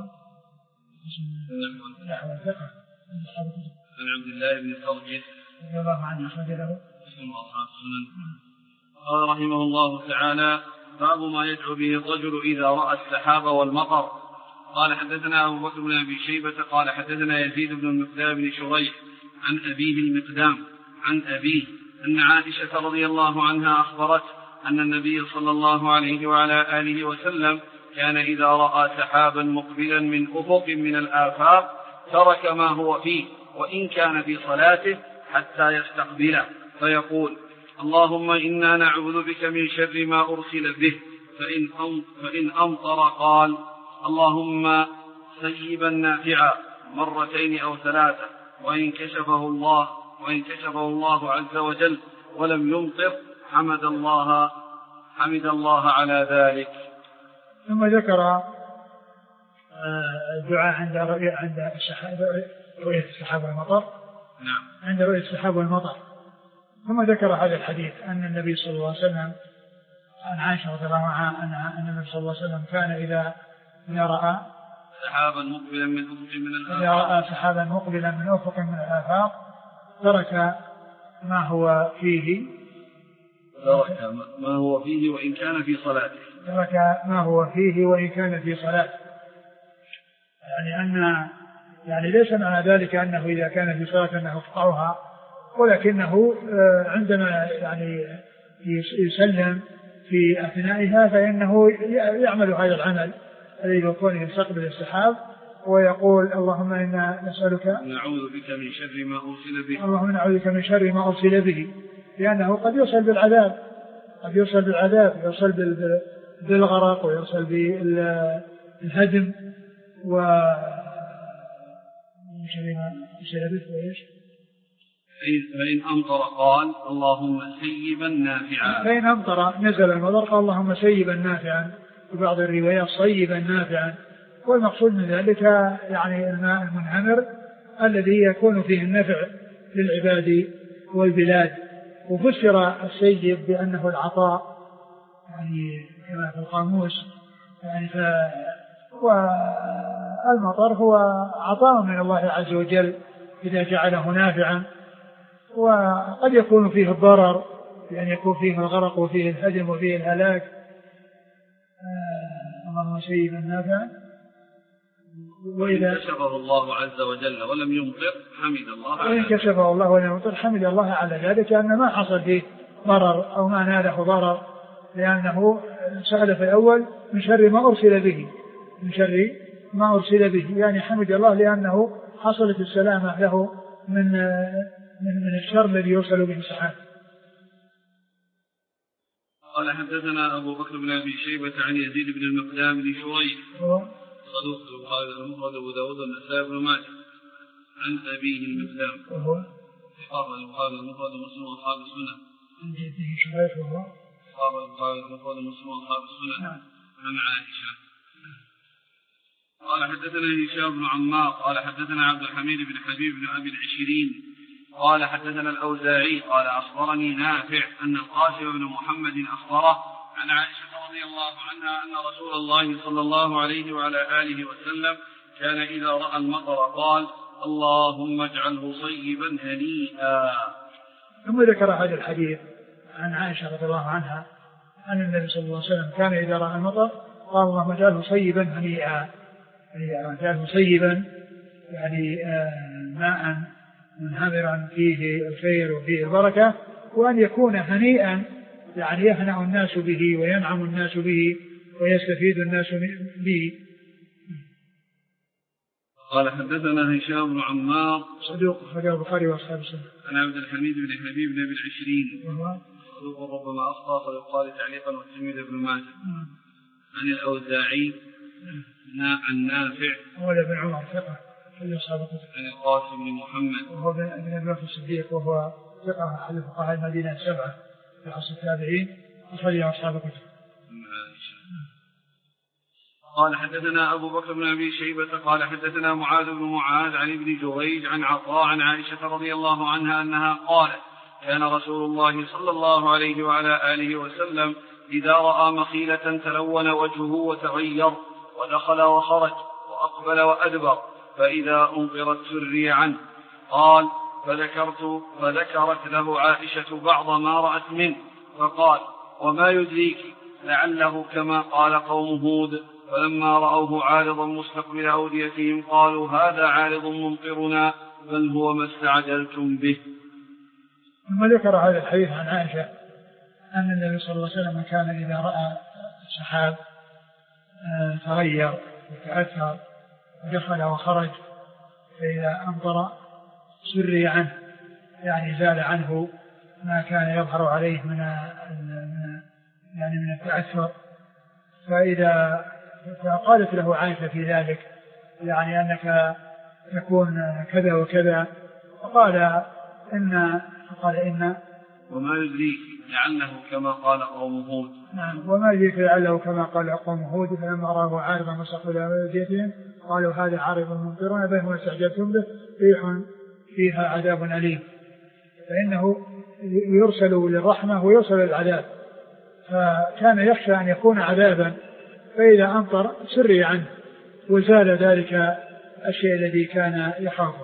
نحو ثقة أخرج أصحاب الكتب. عن عبد الله بن خرجة رضي الله عنه أخرج له مسلم وأصحاب السنن. قال رحمه الله تعالى: باب ما يدعو به الرجل إذا رأى السحاب والمطر. قال حدثنا أبو بكر بن أبي شيبة قال حدثنا يزيد بن المقدام بن شريح عن أبيه المقدام عن أبيه أن عائشة رضي الله عنها أخبرت أن النبي صلى الله عليه وعلى آله وسلم كان إذا رأى سحابا مقبلا من أفق من الآفاق ترك ما هو فيه وإن كان في صلاته حتى يستقبله فيقول: اللهم إنا نعوذ بك من شر ما أرسل به. فإن أمطر قال: اللهم سيبا نافعا مرتين أو ثلاثة. وإن كشفه الله عز وجل ولم يمطر حمد الله على ذلك. ثم ذكر الدعاء عند رؤية السحاب والمطر. نعم. عند رؤية السحاب والمطر. ثم ذكر هذا الحديث أن النبي صلى الله عليه وسلم عن عائشة رضي الله عنها أن النبي صلى الله عليه وسلم كان إذا رأى سحابا مقبلا من أفق من الآفاق ترك ما هو فيه وإن كان في صلاته. يعني ليس معنى ذلك أنه إذا كان في صلاة أنه يقطعها، ولكنه عندما يعني يسلم في أثنائها فإنه يعمل هذا العمل الذي يكون يستقبل السحاب ويقول: اللهم إنا نسألك نعوذ بك من شر ما أرسل به. اللهم نعوذ بك من شر ما أرسل به، لأنه قد يوصل بالعذاب، يوصل بالغرق ويوصل بالهدم فإن أمطر قال: اللهم سيبا نافعا. فإن أمطر نزل المطر قال: اللهم سيبا نافعا، في بعض الروايات صيبا نافعا. والمقصود من ذلك يعني الماء المنهمر الذي يكون فيه النفع للعباد والبلاد. وفسر السيب بأنه العطاء، يعني كما في القاموس، يعني والمطر هو عطاء من الله عز وجل إذا جعله نافعا. وقد يكون فيه الضرر، يعني يكون فيه الغرق وفيه الهدم وفيه الهلاك. اللهم سيبا نافعا. وإذا كشفه الله عز وجل ولم يمطر حمد الله على ذلك، أن ما حصل فيه ضرر أو ما ناله ضرر، لأنه سأل في الأول من شر ما أرسل به، يعني حمد الله لأنه حصلت السلامة له من الشر الذي يوصل به السحاب. قال حدثنا أبو بكر بن أبي شيبة عن يزيد بن المقدام بن شريح صدوق البخاري المفرد وأبو داود والنسائي بن ماجه عن أبيه المقدام وهو البخاري المفرد ومسلم وأصحاب السنة. عن جده شريح وهو البخاري المفرد ومسلم وأصحاب السنة. عن عائشة. قال حدثنا هشام بن عمار قال حدثنا عبد الحميد بن حبيب بن أبي العشرين قال حدثنا الأوزاعي قال أخبرني نافع أن القاسم بن محمد أخبره عن عائشة رضي الله عنها أن رسول الله صلى الله عليه وعلى آله وسلم كان إذا رأى المطر قال: اللهم اجعله صيبا هنيئا. ثم ذكر هذا الحديث عن عائشة رضي الله عنها أن النبي صلى الله عليه وسلم كان إذا رأى المطر قال: اللهم اجعله صيبا هنيئا، يعني اجعله صيبا، يعني ماء منهمرا فيه الخير وفيه البركة، وأن يكون هنيئا يعني يهنأ الناس به وينعم الناس به ويستفيد الناس به. قال حدثنا هشام بن عمار صدوق أخرجه البخاري وأصحاب السنة. عن عبد الحميد بن حبيب بن العشرين صدوق ربما أخطأ فيقال تعليقا والتلميذ ابن ماجه. عن الأوزاعي عن نافع مولى بن عمر ثقة في أصحاب الكتب. عن القاسم بن محمد وهو بن أبي بكر الصديق وهو ثقة أحد فقهاء المدينة السبعة في عصر التابعين أخرجه أصحاب الكتب. قال حدثنا أبو بكر بن أبي شيبة قال حدثنا معاذ بن معاذ عن ابن جريج عن عطاء عن عائشة رضي الله عنها أنها قالت كان رسول الله صلى الله عليه وعلى آله وسلم إذا رأى مخيلة تلون وجهه وتغير ودخل وخرج وأقبل وأدبر فإذا أمطرت سري عنه. قال فذكرت له عائشة بعض ما رأت منه فقال وما يدريك لعله كما قال قوم هود فلما رأوه عارضا مستقبل أوديتهم قالوا هذا عارض ممطرنا بل هو ما استعجلتم به. ثم ذكر هذا الحديث عن عائشة أن النبي صلى الله عليه وسلم كان إذا رأى سحاب تغير وتأثر ودخل وخرج فإذا أمطر سري عنه يعني زال عنه ما كان يظهر عليه من التأثر. فقالت له عائشة في ذلك يعني أنك تكون كذا وكذا فقال إن وما يدريك لعله كما قال قوم هود. نعم وما يدريك لعله كما قال قوم هود فلما رأوه عارضا مستقبل أوديتهم قالوا هذا عارض ممطرنا بل هو ما استعجلتم به ريح فيها عذاب أليم. فإنه يرسل للرحمة ويرسل للعذاب فكان يخشى أن يكون عذابا فإذا أمطر سري عنه وزال ذلك الشيء الذي كان يخافه.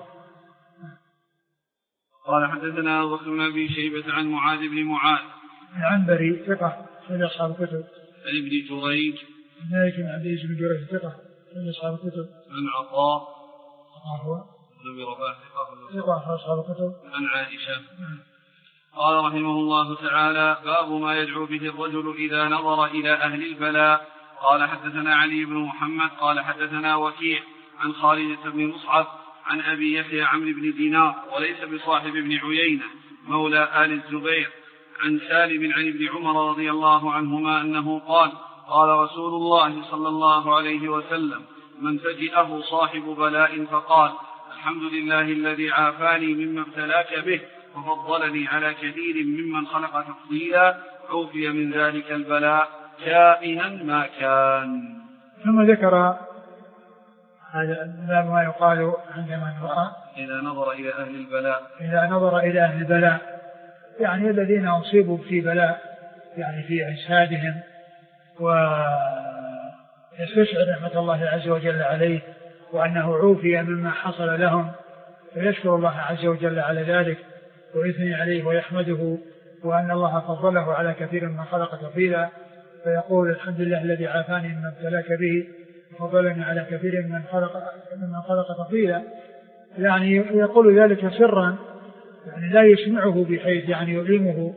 قال حدثنا أبو بكر بن أبي شيبة عن معاذ بن معاذ العنبري ثقة في أصحاب الكتب. عن ابن جريج مالك بن عبد العزيز بن جريج ثقة في أصحاب الكتب. عن عطاء هو بن رباح ثقة في أصحاب الكتب. عن عائشة. قال رحمه الله تعالى باب ما يدعو به الرجل إذا نظر إلى أهل البلاء. قال حدثنا علي بن محمد قال حدثنا وكيع عن خالد بن مصعب عن أبي يحيى عمرو بن دينار وليس بصاحب ابن عيينة مولى آل الزبير عن سالم عن ابن عمر رضي الله عنهما أنه قال قال رسول الله صلى الله عليه وسلم من فجئه صاحب بلاء فقال الحمد لله الذي عافاني مما ابتلاك به وفضلني على كثير ممن خلق تفضيلا عوفي من ذلك البلاء كائنا ما كان. ثم ذكر هذا ما يقال عندما رأى إذا نظر إلى أهل البلاء إذا نظر إلى أهل البلاء يعني الذين أصيبوا في بلاء يعني في أجسادهم ويستشعر رحمة الله عز وجل عليه وأنه عوفي مما حصل لهم فيشكر الله عز وجل على ذلك ويثني عليه ويحمده وأن الله فضله على كثير من خلق تفضيلا فيقول الحمد لله الذي عافاني مما ابتلاك به وفضلني على كثير من خلق تفضيلا. يعني يقول ذلك سرا يعني لا يسمعه بحيث يعني يؤلمه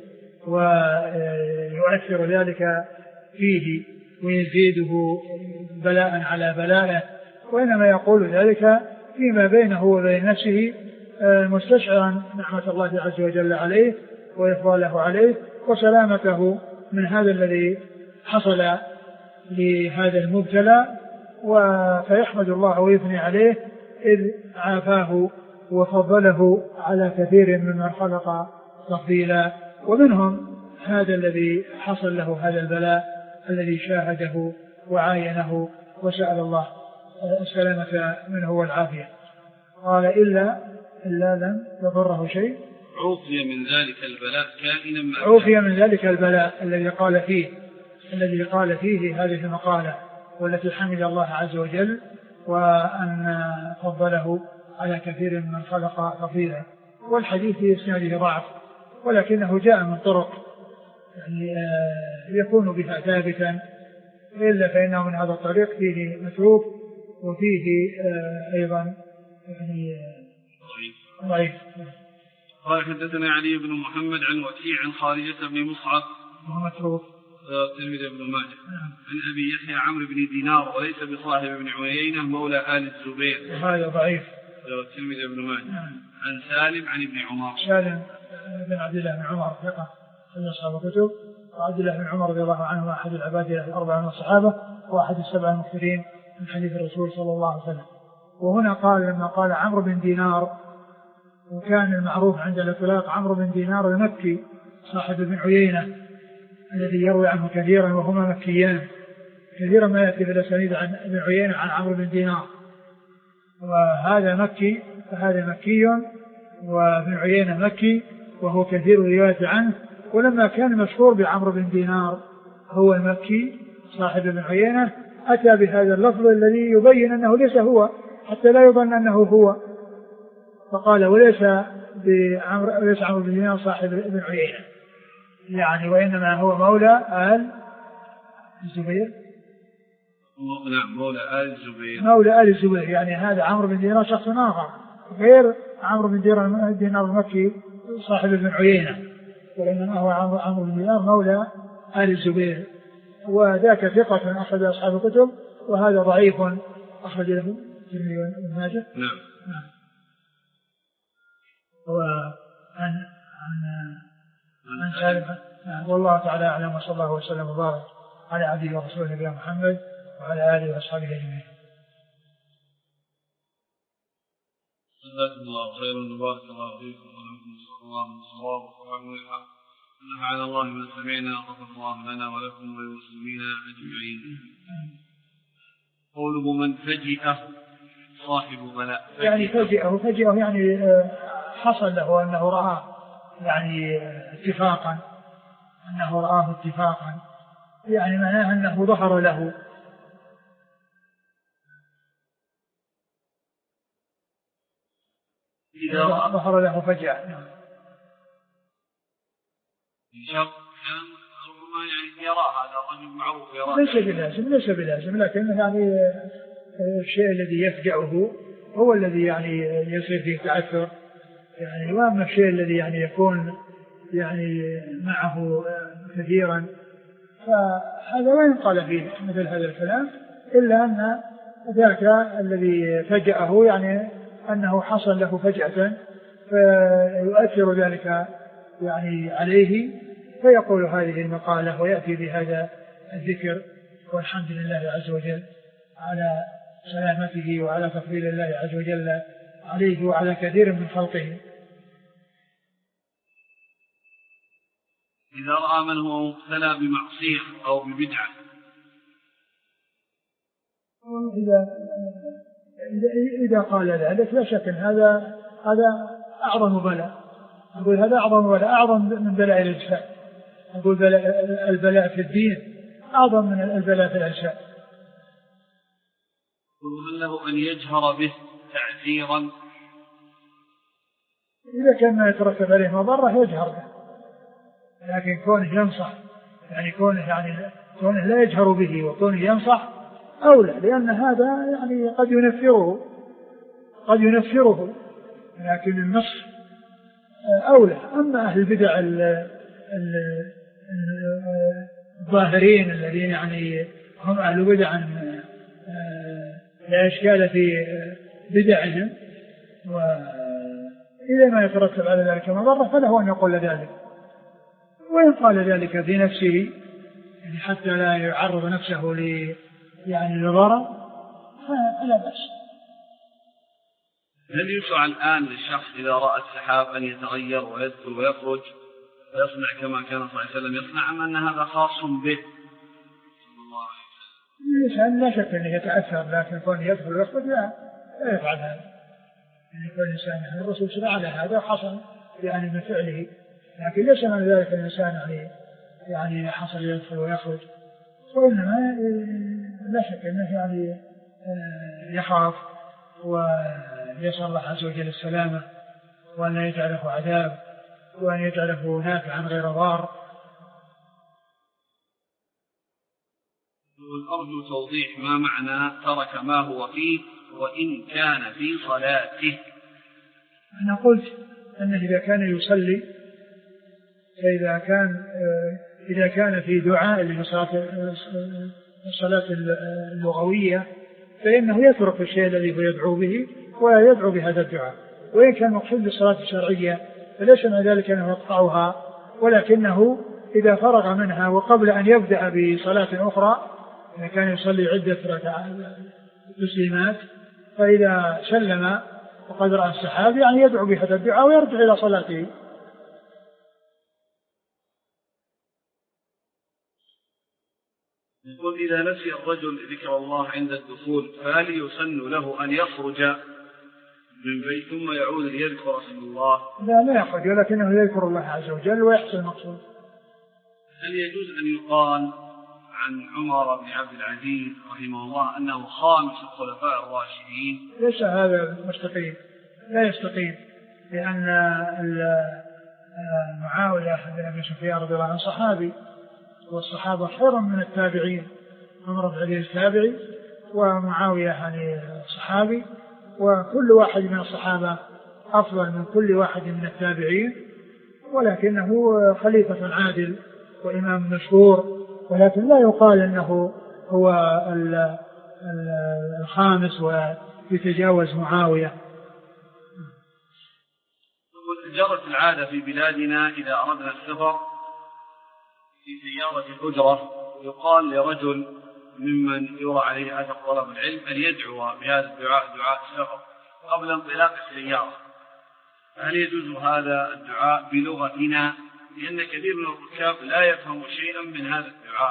ويؤثر ذلك فيه ويزيده بلاء على بلائه وإنما يقول ذلك فيما بينه وبين نفسه مستشعرا نعمة الله عز وجل عليه وإفضاله عليه وسلامته من هذا الذي حصل لهذا المبتلى فيحمد الله ويثني عليه إذ عافاه وفضله على كثير ممن خلق تفضيلا ومنهم هذا الذي حصل له هذا البلاء الذي شاهده وعاينه وسأل الله السلامة منه والعافية. قال إلا لم يضره شيء عوفي من ذلك البلاء كائنا ما كان. عوفي من ذلك البلاء الذي قال فيه هذه المقالة والتي حمد الله عز وجل وأن فضله على كثير من خلق تفضيلا. والحديث في إسناده ضعف ولكنه جاء من طرق يعني يكون بها ثابتا إلا فإنه من هذا الطريق فيه متروك وفيه أيضا يعني ضعيف. قال حدثنا علي بن محمد عن وكيع عن خارجة بن مصعب متروك الترمذي بن ماجه عن أبي يحيى عمرو بن دينار وليس بصاحب ابن عيينة مولى آل الزبير هذا ضعيف الترمذي بن ماجه عن سالم عن ابن عمر سالم بن عبد الله بن عمر ثقة من أصحاب الكتب وعبد الله بن عمر رضي الله عنه أحد العباد الأربعة من الصحابة وأحد السبعة المكثرين من حديث الرسول صلى الله عليه وسلم. وهنا قال لما قال عمرو بن دينار وكان المعروف عند الإطلاق عمرو بن دينار المكي صاحب ابن عيينة الذي يروي عنه كثيرا وهما مكيان كثيرا ما يأتي في الأسانيد عن ابن عيينة عن عمرو بن دينار وهذا مكي فهذا مكي وابن عيينة مكي وهو كثير الرواية عنه. ولما كان مشهور بعمرو بن دينار هو المكي صاحب ابن عيينة أتى بهذا اللفظ الذي يبين أنه ليس هو حتى لا يظن أنه هو فقال وليس عمرو بن دينار صاحب ابن عيينة يعني وإنما هو مولى آل الزبير مولى آل الزبير يعني هذا عمرو بن دينار شخص آخر غير عمرو بن دينار المكي صاحب ابن عيينة وإنما هو عمرو بن دينار مولى آل الزبير وذاك ثقة أخرج أصحاب الكتب وهذا ضعيف أخرج له الترمذي وابن ماجه. نعم. وعن سالم والله تعالى أعلم وصلى الله وسلم وبارك على عبده ورسوله نبينا محمد وعلى آله وأصحابه أجمعين. جزاكم الله خيرا وبارك الله فيكم ولكم صلى الله عليه وسلم ونفعنا الله بما سمعنا وغفر الله لنا ولكم وللمسلمين أجمعين. قوله من فجئه صاحب بلاء يعني فجئه يعني حصل له أنه رآه يعني اتفاقا أنه رآه اتفاقا يعني معناه أنه ظهر له إذا ظهر له فجأة يعني يرى هذا الرجل معروف يرى ليس بلازم لكن يعني الشيء الذي يفجأه هو الذي يعني يصير فيه تعثر يعني وأما الشيء الذي يعني يكون يعني معه كثيرا فهذا لا ينقال فيه مثل هذا الكلام إلا أن ذاك الذي فجأه يعني أنه حصل له فجأة فيؤثر ذلك يعني عليه فيقول هذه المقالة ويأتي بهذا الذكر والحمد لله عز وجل على سلامته وعلى تفضيل الله عز وجل عليه وعلى كثير من خلقه. إذا رأى من هو مبتلى بمعصية أو ببدعة إذا قال ذلك لا شك هذا أعظم بلاء. أقول هذا أعظم بلاء أعظم من بلاء الإجساد. أقول البلاء في الدين أعظم من البلاء في الأجساد. وهل له أن يجهر به تعذيرا؟ إذا كان ما يترتب عليه مضرة يجهر به لكن كونه ينصح يعني كونه لا يجهر به وكونه ينصح أولى لأن هذا يعني قد ينفره لكن النصح أولى. أما أهل البدع الظاهرين الذين يعني هم أهل بدع لا إشكال في بدعهم وإذا ما يترتب على ذلك مضرة فله أن يقول ذلك وإن قال ذلك في نفسه يعني حتى لا يعرض نفسه لضرر فلا بأس. هل يشرع الآن للشخص إذا رأى السحاب أن يتغير ويدخل ويخرج ويصنع كما كان صلى الله عليه وسلم يصنع أم أن هذا خاص به صلى الله عليه وسلم؟ لا شك أنه يتأثر لكن كون يدخل ويخرج لا يفعل هذا يعني كل إنسان الرسول صلى الله عليه وسلم هذا حصل يعني من فعله لكن ليس من ذلك الإنسان يعني حصل يدخل ويخرج وإنما لا شك أنه يعني يخاف ويسأل الله عز وجل السلامة وأن لا يجعله عذاب وأن يجعله نافعا غير ضار. أرجو توضيح ما معنى ترك ما هو فيه وإن كان في صلاته. أنا قلت أنه إذا كان يصلي، إذا كان في دعاء الصلاة اللغوية فإنه يترك الشيء الذي هو يدعو به ويدعو بهذا الدعاء. وإن كان مقصود بالصلاة الشرعية فليس من ذلك أنه يقطعها، ولكنه إذا فرغ منها وقبل أن يبدأ بصلاة أخرى، إذا كان يصلي عدة تسليمات فإذا سلم وقد رأى السحاب يعني يدعو بهذا الدعاء ويرجع إلى صلاته. يقول إذا نسي الرجل ذكر الله عند الدخول فهل يسن له أن يخرج من بيت ثم يعود ليذكر اسم الله؟ لا يخرج، ولكنه يذكر الله عز وجل ويحصل المقصود. هل يجوز أن يقال عن عمر بن عبد العزيز رحمه الله أنه خامس الخلفاء الراشدين؟ ليس هذا مستقيم، لا يستقيم، لأن معاوية بن أبي سفيان رضي الله عنه صحابي، والصحابة خير من التابعين. عمر بن عبد العزيز تابعي ومعاوية يعني صحابي، وكل واحد من الصحابة أفضل من كل واحد من التابعين، ولكنه خليفة عادل وإمام مشهور، ولكن لا يقال أنه هو الخامس ويتجاوز معاوية. جرت العادة في بلادنا إذا أردنا السفر في سيارة الأجرة يقال لرجل ممن يرى عليه أثر طلب العلم أن يدعو بهذا الدعاء، دعاء السفر، قبل انطلاق السيارة. هل يجوز هذا الدعاء بلغتنا؟ لأن كثير من الركاب لا يفهم شيئا من هذا الدعاء.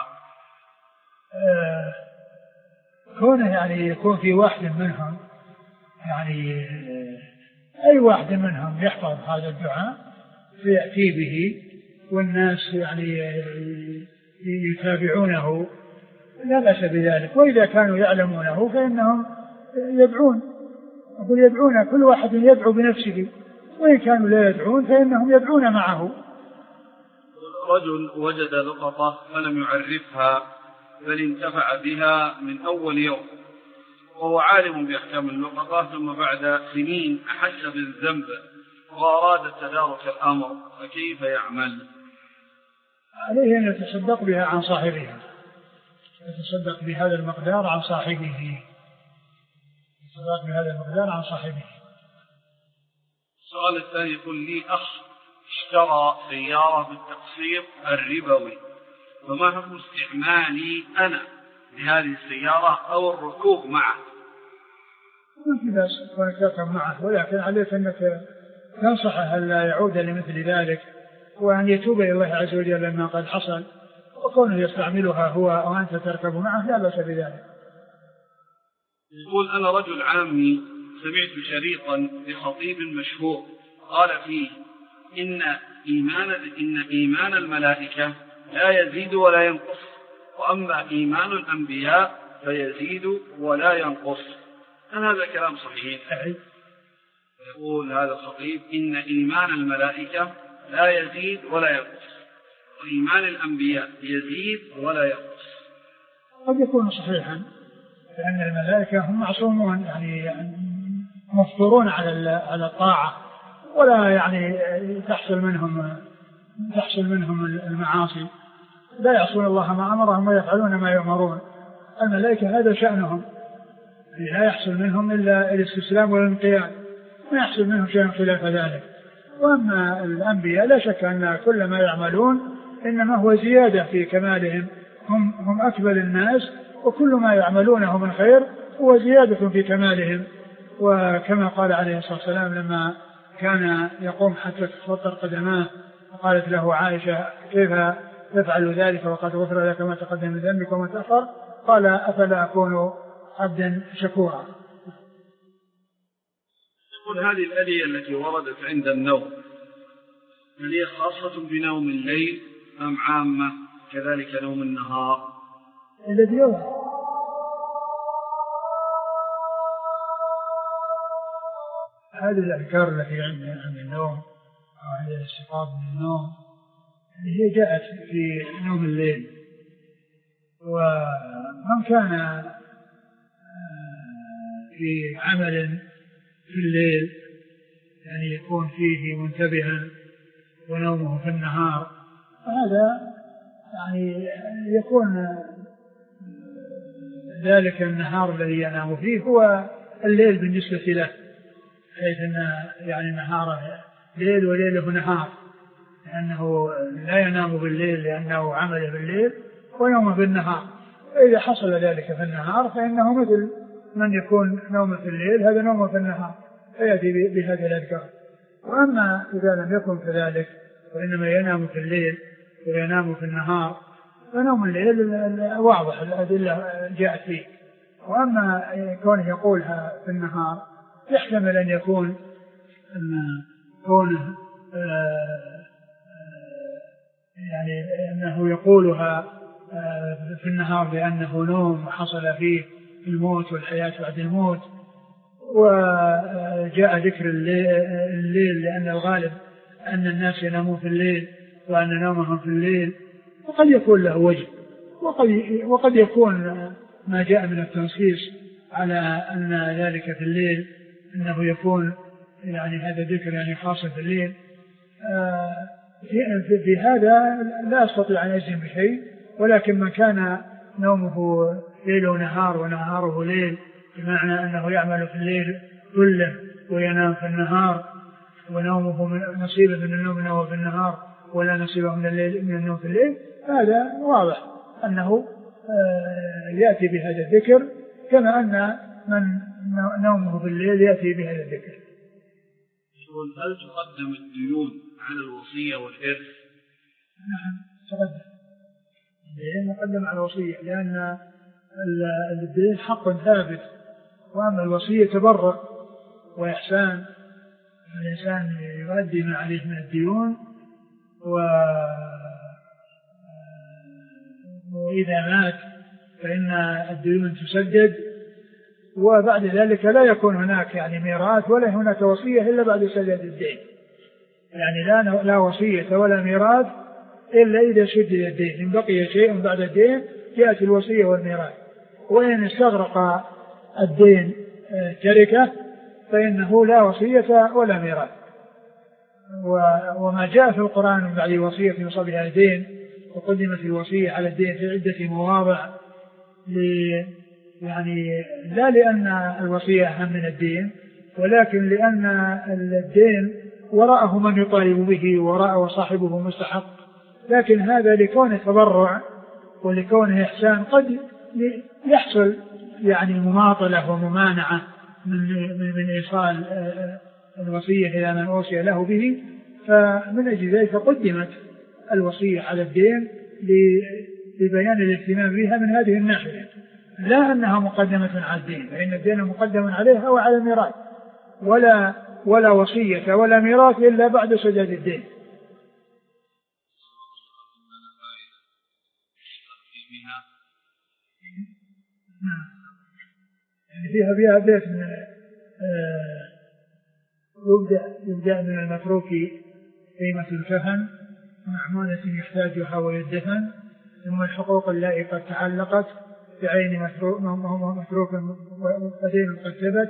كونه يعني يكون في واحد منهم، يعني أي واحد منهم يحفظ هذا الدعاء فيأتي به والناس يعني يتابعونه لا بأس بذلك. وإذا كانوا يعلمونه فإنهم يدعون، أقول يدعون، كل واحد يدعو بنفسه، وإن كانوا لا يدعون فإنهم يدعون معه. رجل وجد لقطة فلم يعرفها بل انتفع بها من أول يوم، وهو عالم بأحكام اللقطة، ثم بعد سنين أحس بالذنب وأراد تدارك الأمر، فكيف يعمل؟ عليه أن يتصدق بها عن صاحبها، يتصدق بهذا المقدار عن صاحبه، يتصدق بهذا المقدار عن صاحبه. السؤال الثاني يقول لي أخ اشترى سيارة بالتقسيط الربوي، فما حكم استعمالي أنا بهذه السيارة أو الركوب معه؟ ما في بأس كونك تركب معه، ولكن عليك أنك تنصحه ألا يعود لمثل ذلك، وأن يتوب إلى الله عز وجل لما قد حصل، وكونه يستعملها هو وأنت تركب معه لا بأس بذلك. يقول أنا رجل عامي سمعت شريطا لخطيب مشهور قال فيه إن إيمان الملائكة لا يزيد ولا ينقص، وأما إيمان الأنبياء فيزيد ولا ينقص. هل هذا كلام صحيح؟ يقول هذا الخطيب إن إيمان الملائكة لا يزيد ولا ينقص، وإيمان الأنبياء يزيد ولا ينقص. قد يكون صحيحا، لأن الملائكة هم معصومون، يعني مفطورون على الطاعة، ولا يعني تحصل منهم المعاصي، لا يعصون الله ما أمرهم ويفعلون ما يؤمرون. الملائكة هذا شأنهم، لا يحصل منهم إلا الاستسلام والانقياد، ما يحصل منهم شيء خلاف ذلك. وأما الأنبياء لا شك أن كل ما يعملون إنما هو زيادة في كمالهم، هم أكمل الناس، وكل ما يعملونه من خير هو زيادة في كمالهم. وكما قال عليه الصلاة والسلام لما كان يقوم حتى تتفطر قدماه فقالت له عائشة كيف تفعل ذلك وقد غفر لك ما تقدم من ذنبك وما تأخر، قال أفلا أكون عبدا شكورا. يقول هذه الأدعية التي وردت عند النوم هل هي خاصة بنوم الليل أم عامة كذلك نوم النهار؟ الذي يوم هذه الأذكار التي عند النوم أو عند الاستيقاظ من النوم هي جاءت في نوم الليل، ومن كان في عمل في الليل يعني يكون فيه منتبها ونومه في النهار، هذا يعني يكون ذلك النهار الذي ينام فيه هو الليل بالنسبة له، حيث أن يعني نهاره ليل وليله نهار، لأنه لا ينام بالليل لأنه عمل بالليل ويوم بالنهار. فإذا حصل ذلك في النهار فإنه مثل من يكون نوم في الليل هذا نوم في النهار فيأتي بهذا الأذكار. وأما إذا لم يكن كذلك وإنما ينام في الليل وينام في النهار فنوم الليل واضح الأدلة جاءت فيه. وأما كونه يقولها في النهار يحتمل أن يكون كونه يعني أنه يقولها في النهار لأنه نوم حصل فيه الموت والحياة بعد الموت، وجاء ذكر الليل لأن الغالب أن الناس ينامون في الليل وأن نومهم في الليل، وقد يكون له وجه، وقد يكون ما جاء من التنصيص على أن ذلك في الليل أنه يكون يعني هذا ذكر يعني خاص في الليل. في هذا لا أستطيع أن أجزم بشيء، ولكن من كان نومه ليل ونهار ونهاره ليل بمعنى أنه يعمل في الليل كله وينام في النهار ونومه نصيبه من النوم نوم في النهار ولا نصيبه من النوم في الليل، هذا واضح أنه يأتي بهذا الذكر كما أن من نومه في الليل يأتي بهذا الذكر. هل تقدم الديون على الوصية والإرث؟ نعم تقدم الدين مقدم على الوصية، لأن الدين حق ثابت، وأما الوصية تبرع وإحسان، الإنسان يؤدي ما عليه من الديون، وإذا مات فإن الديون تسدد، وبعد ذلك لا يكون هناك يعني ميراث ولا هناك وصية إلا بعد سداد الدين، يعني لا وصية ولا ميراث إلا إذا سدد الدين. إن بقي شيء بعد الدين يأتي الوصية والميراث، وإن استغرق الدين تركه فإنه لا وصية ولا ميراث. وما جاء في القرآن من بعد وصية يوصى بها الدين، وقدمت الوصية على الدين في عدة مواضع، يعني لا لأن الوصية أهم من الدين، ولكن لأن الدين وراءه من يطالب به وصاحبه مستحق، لكن هذا لكونه تبرع ولكونه إحسان قد يحصل يعني مماطلة وممانعة من إيصال الوصية إلى من أوصي له به، فمن أجل ذلك قدمت الوصية على الدين لبيان الاهتمام بها من هذه الناحية، لا أنها مقدمة على الدين، فإن الدين مقدم عليها وعلى الميراث، ولا وصية ولا ميراث إلا بعد سداد الدين. يعني فيها بيت من يبدأ من المتروك قيمة الكفن محمولة يحتاجها ويدفن، ثم الحقوق التي قد تعلقت بعين متروك قديم قد ثبت،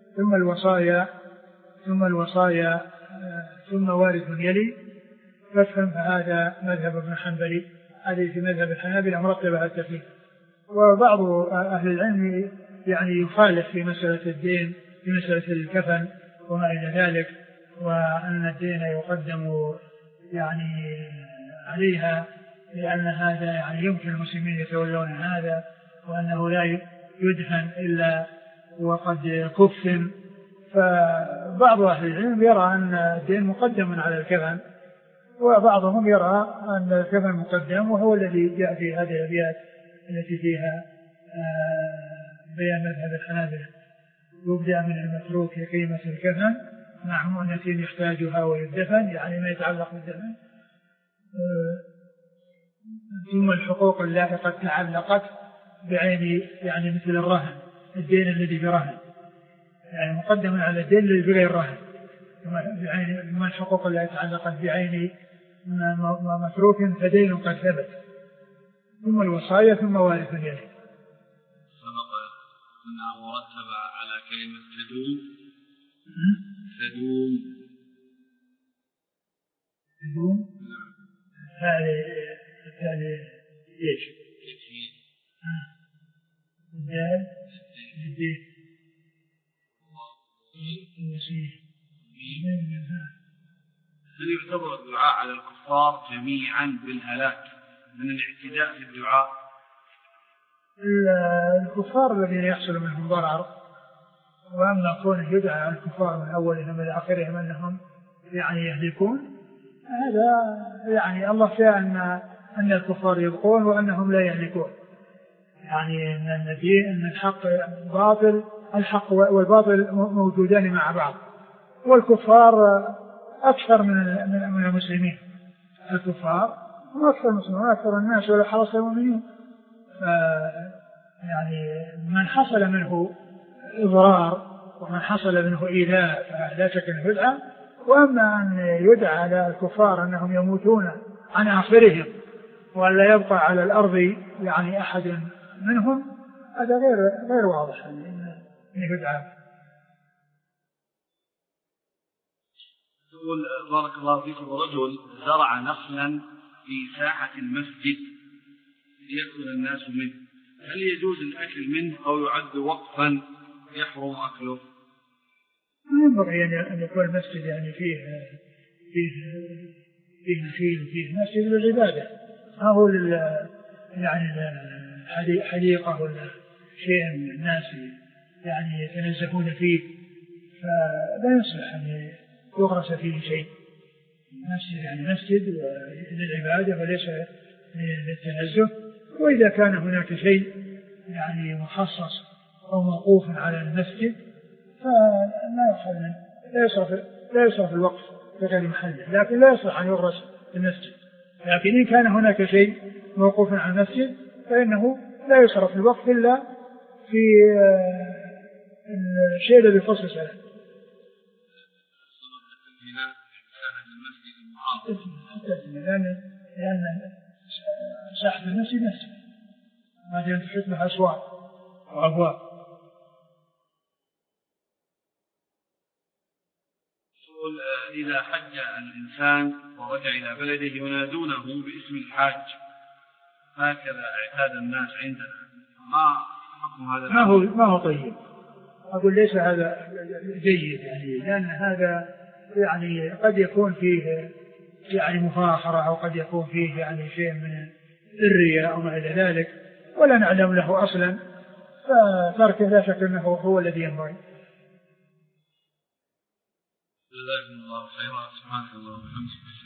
ثم الوصايا ثم وارث يلي، فافهم فهذا مذهب ابن حنبل، هذه في مذهب الحنابلة مرتبة التفصيل. وبعض أهل العلم يعني يخالف في مسألة الدين في مسألة الكفن وما إلى ذلك، وأن الدين يقدم يعني عليها لأن هذا يعني يمكن المسلمين يتولون هذا، وأنه لا يدفن إلا وقد كفن. فبعض أهل العلم يرى أن الدين مقدم على الكفن، وبعضهم يرى أن الكفن مقدم، وهو الذي جاء في هذه الأبيات التي فيها بيان مذهب الحنابلة. يبدأ من المتروك قيمة الكفن مع مؤنة يحتاجها ويدفن، يعني ما يتعلق بالدفن، ثم الحقوق التي قد تعلقت بعين يعني مثل الرهن، الدين الذي برهن، يعني مقدم على الدين الذي بغير رهن، ثم الحقوق التي تعلقت بعين متروك فدين قد ثبت، ثم الوصايا ثم وارث يلي. سبق أنها مرتبة على كلمة تدوم بدون التالي ايش؟ الدال الدين هل يعتبر الدعاء على الكفار جميعا بالهلاك من الاعتداء في الدعاء؟ الكفار الذين يحصل منهم ضرر، وأما كونه يدعى على الكفار من أولهم إلى آخرهم أنهم يعني يهلكون، هذا يعني الله شاء أن الكفار يبقون وأنهم لا يهلكون، يعني أن الحق باطل، الحق والباطل موجودان مع بعض، والكفار أكثر من المسلمين، الكفار هم أكثر المسلمين وأكثر الناس ولا حرص المؤمنين، يعني من حصل منه إضرار ومن حصل منه إيذاء فلا شك أنه يدعى. وأما أن يدعى على الكفار أنهم يموتون عن آخرهم ولا يبقى على الأرض يعني أحد منهم، هذا غير واضح أن يدعى. يقول بارك الله فيكم: رجل زرع نخلا في ساحة المسجد ليأكل الناس منه، هل يجوز الأكل منه أو يعد وقفا يحرم أكله؟ ما ينبغي أن يكون المسجد يعني فيه نخيل وفيه مسجد للعبادة، ما هو يعني حديقة ولا شيء من الناس يعني يتنزهون فيه، فلا يصلح أن يغرس فيه شيء. المسجد يعني مسجد للعبادة وليس للتنزه، وإذا كان هناك شيء يعني مخصص أو موقوف على المسجد لا يصرف الوقف في غير محله، لكن لا يصلح أن يغرس في المسجد. لكن إن كان هناك شيء موقوف على المسجد فإنه لا يصرف الوقف إلا في الشيء الذي خصص له. لأن ساحة المسجد مسجد ما دام تحيط بها أسواق وأبواب. إذا حج الإنسان ورجع إلى بلده ينادونه باسم الحاج، هكذا اعتاد الناس عندنا، ما حكم هذا؟ ما هو طيب، أقول ليس هذا جيد يعني، لأن هذا يعني قد يكون فيه يعني مفاخرة أو قد يكون فيه يعني شيء من الرياء أو ما إلى ذلك، ولا نعلم له أصلا، فتركه لا شك أنه هو الذي ينبغي. جزاكم الله خيرا. سبحانك اللهم وبحمدك.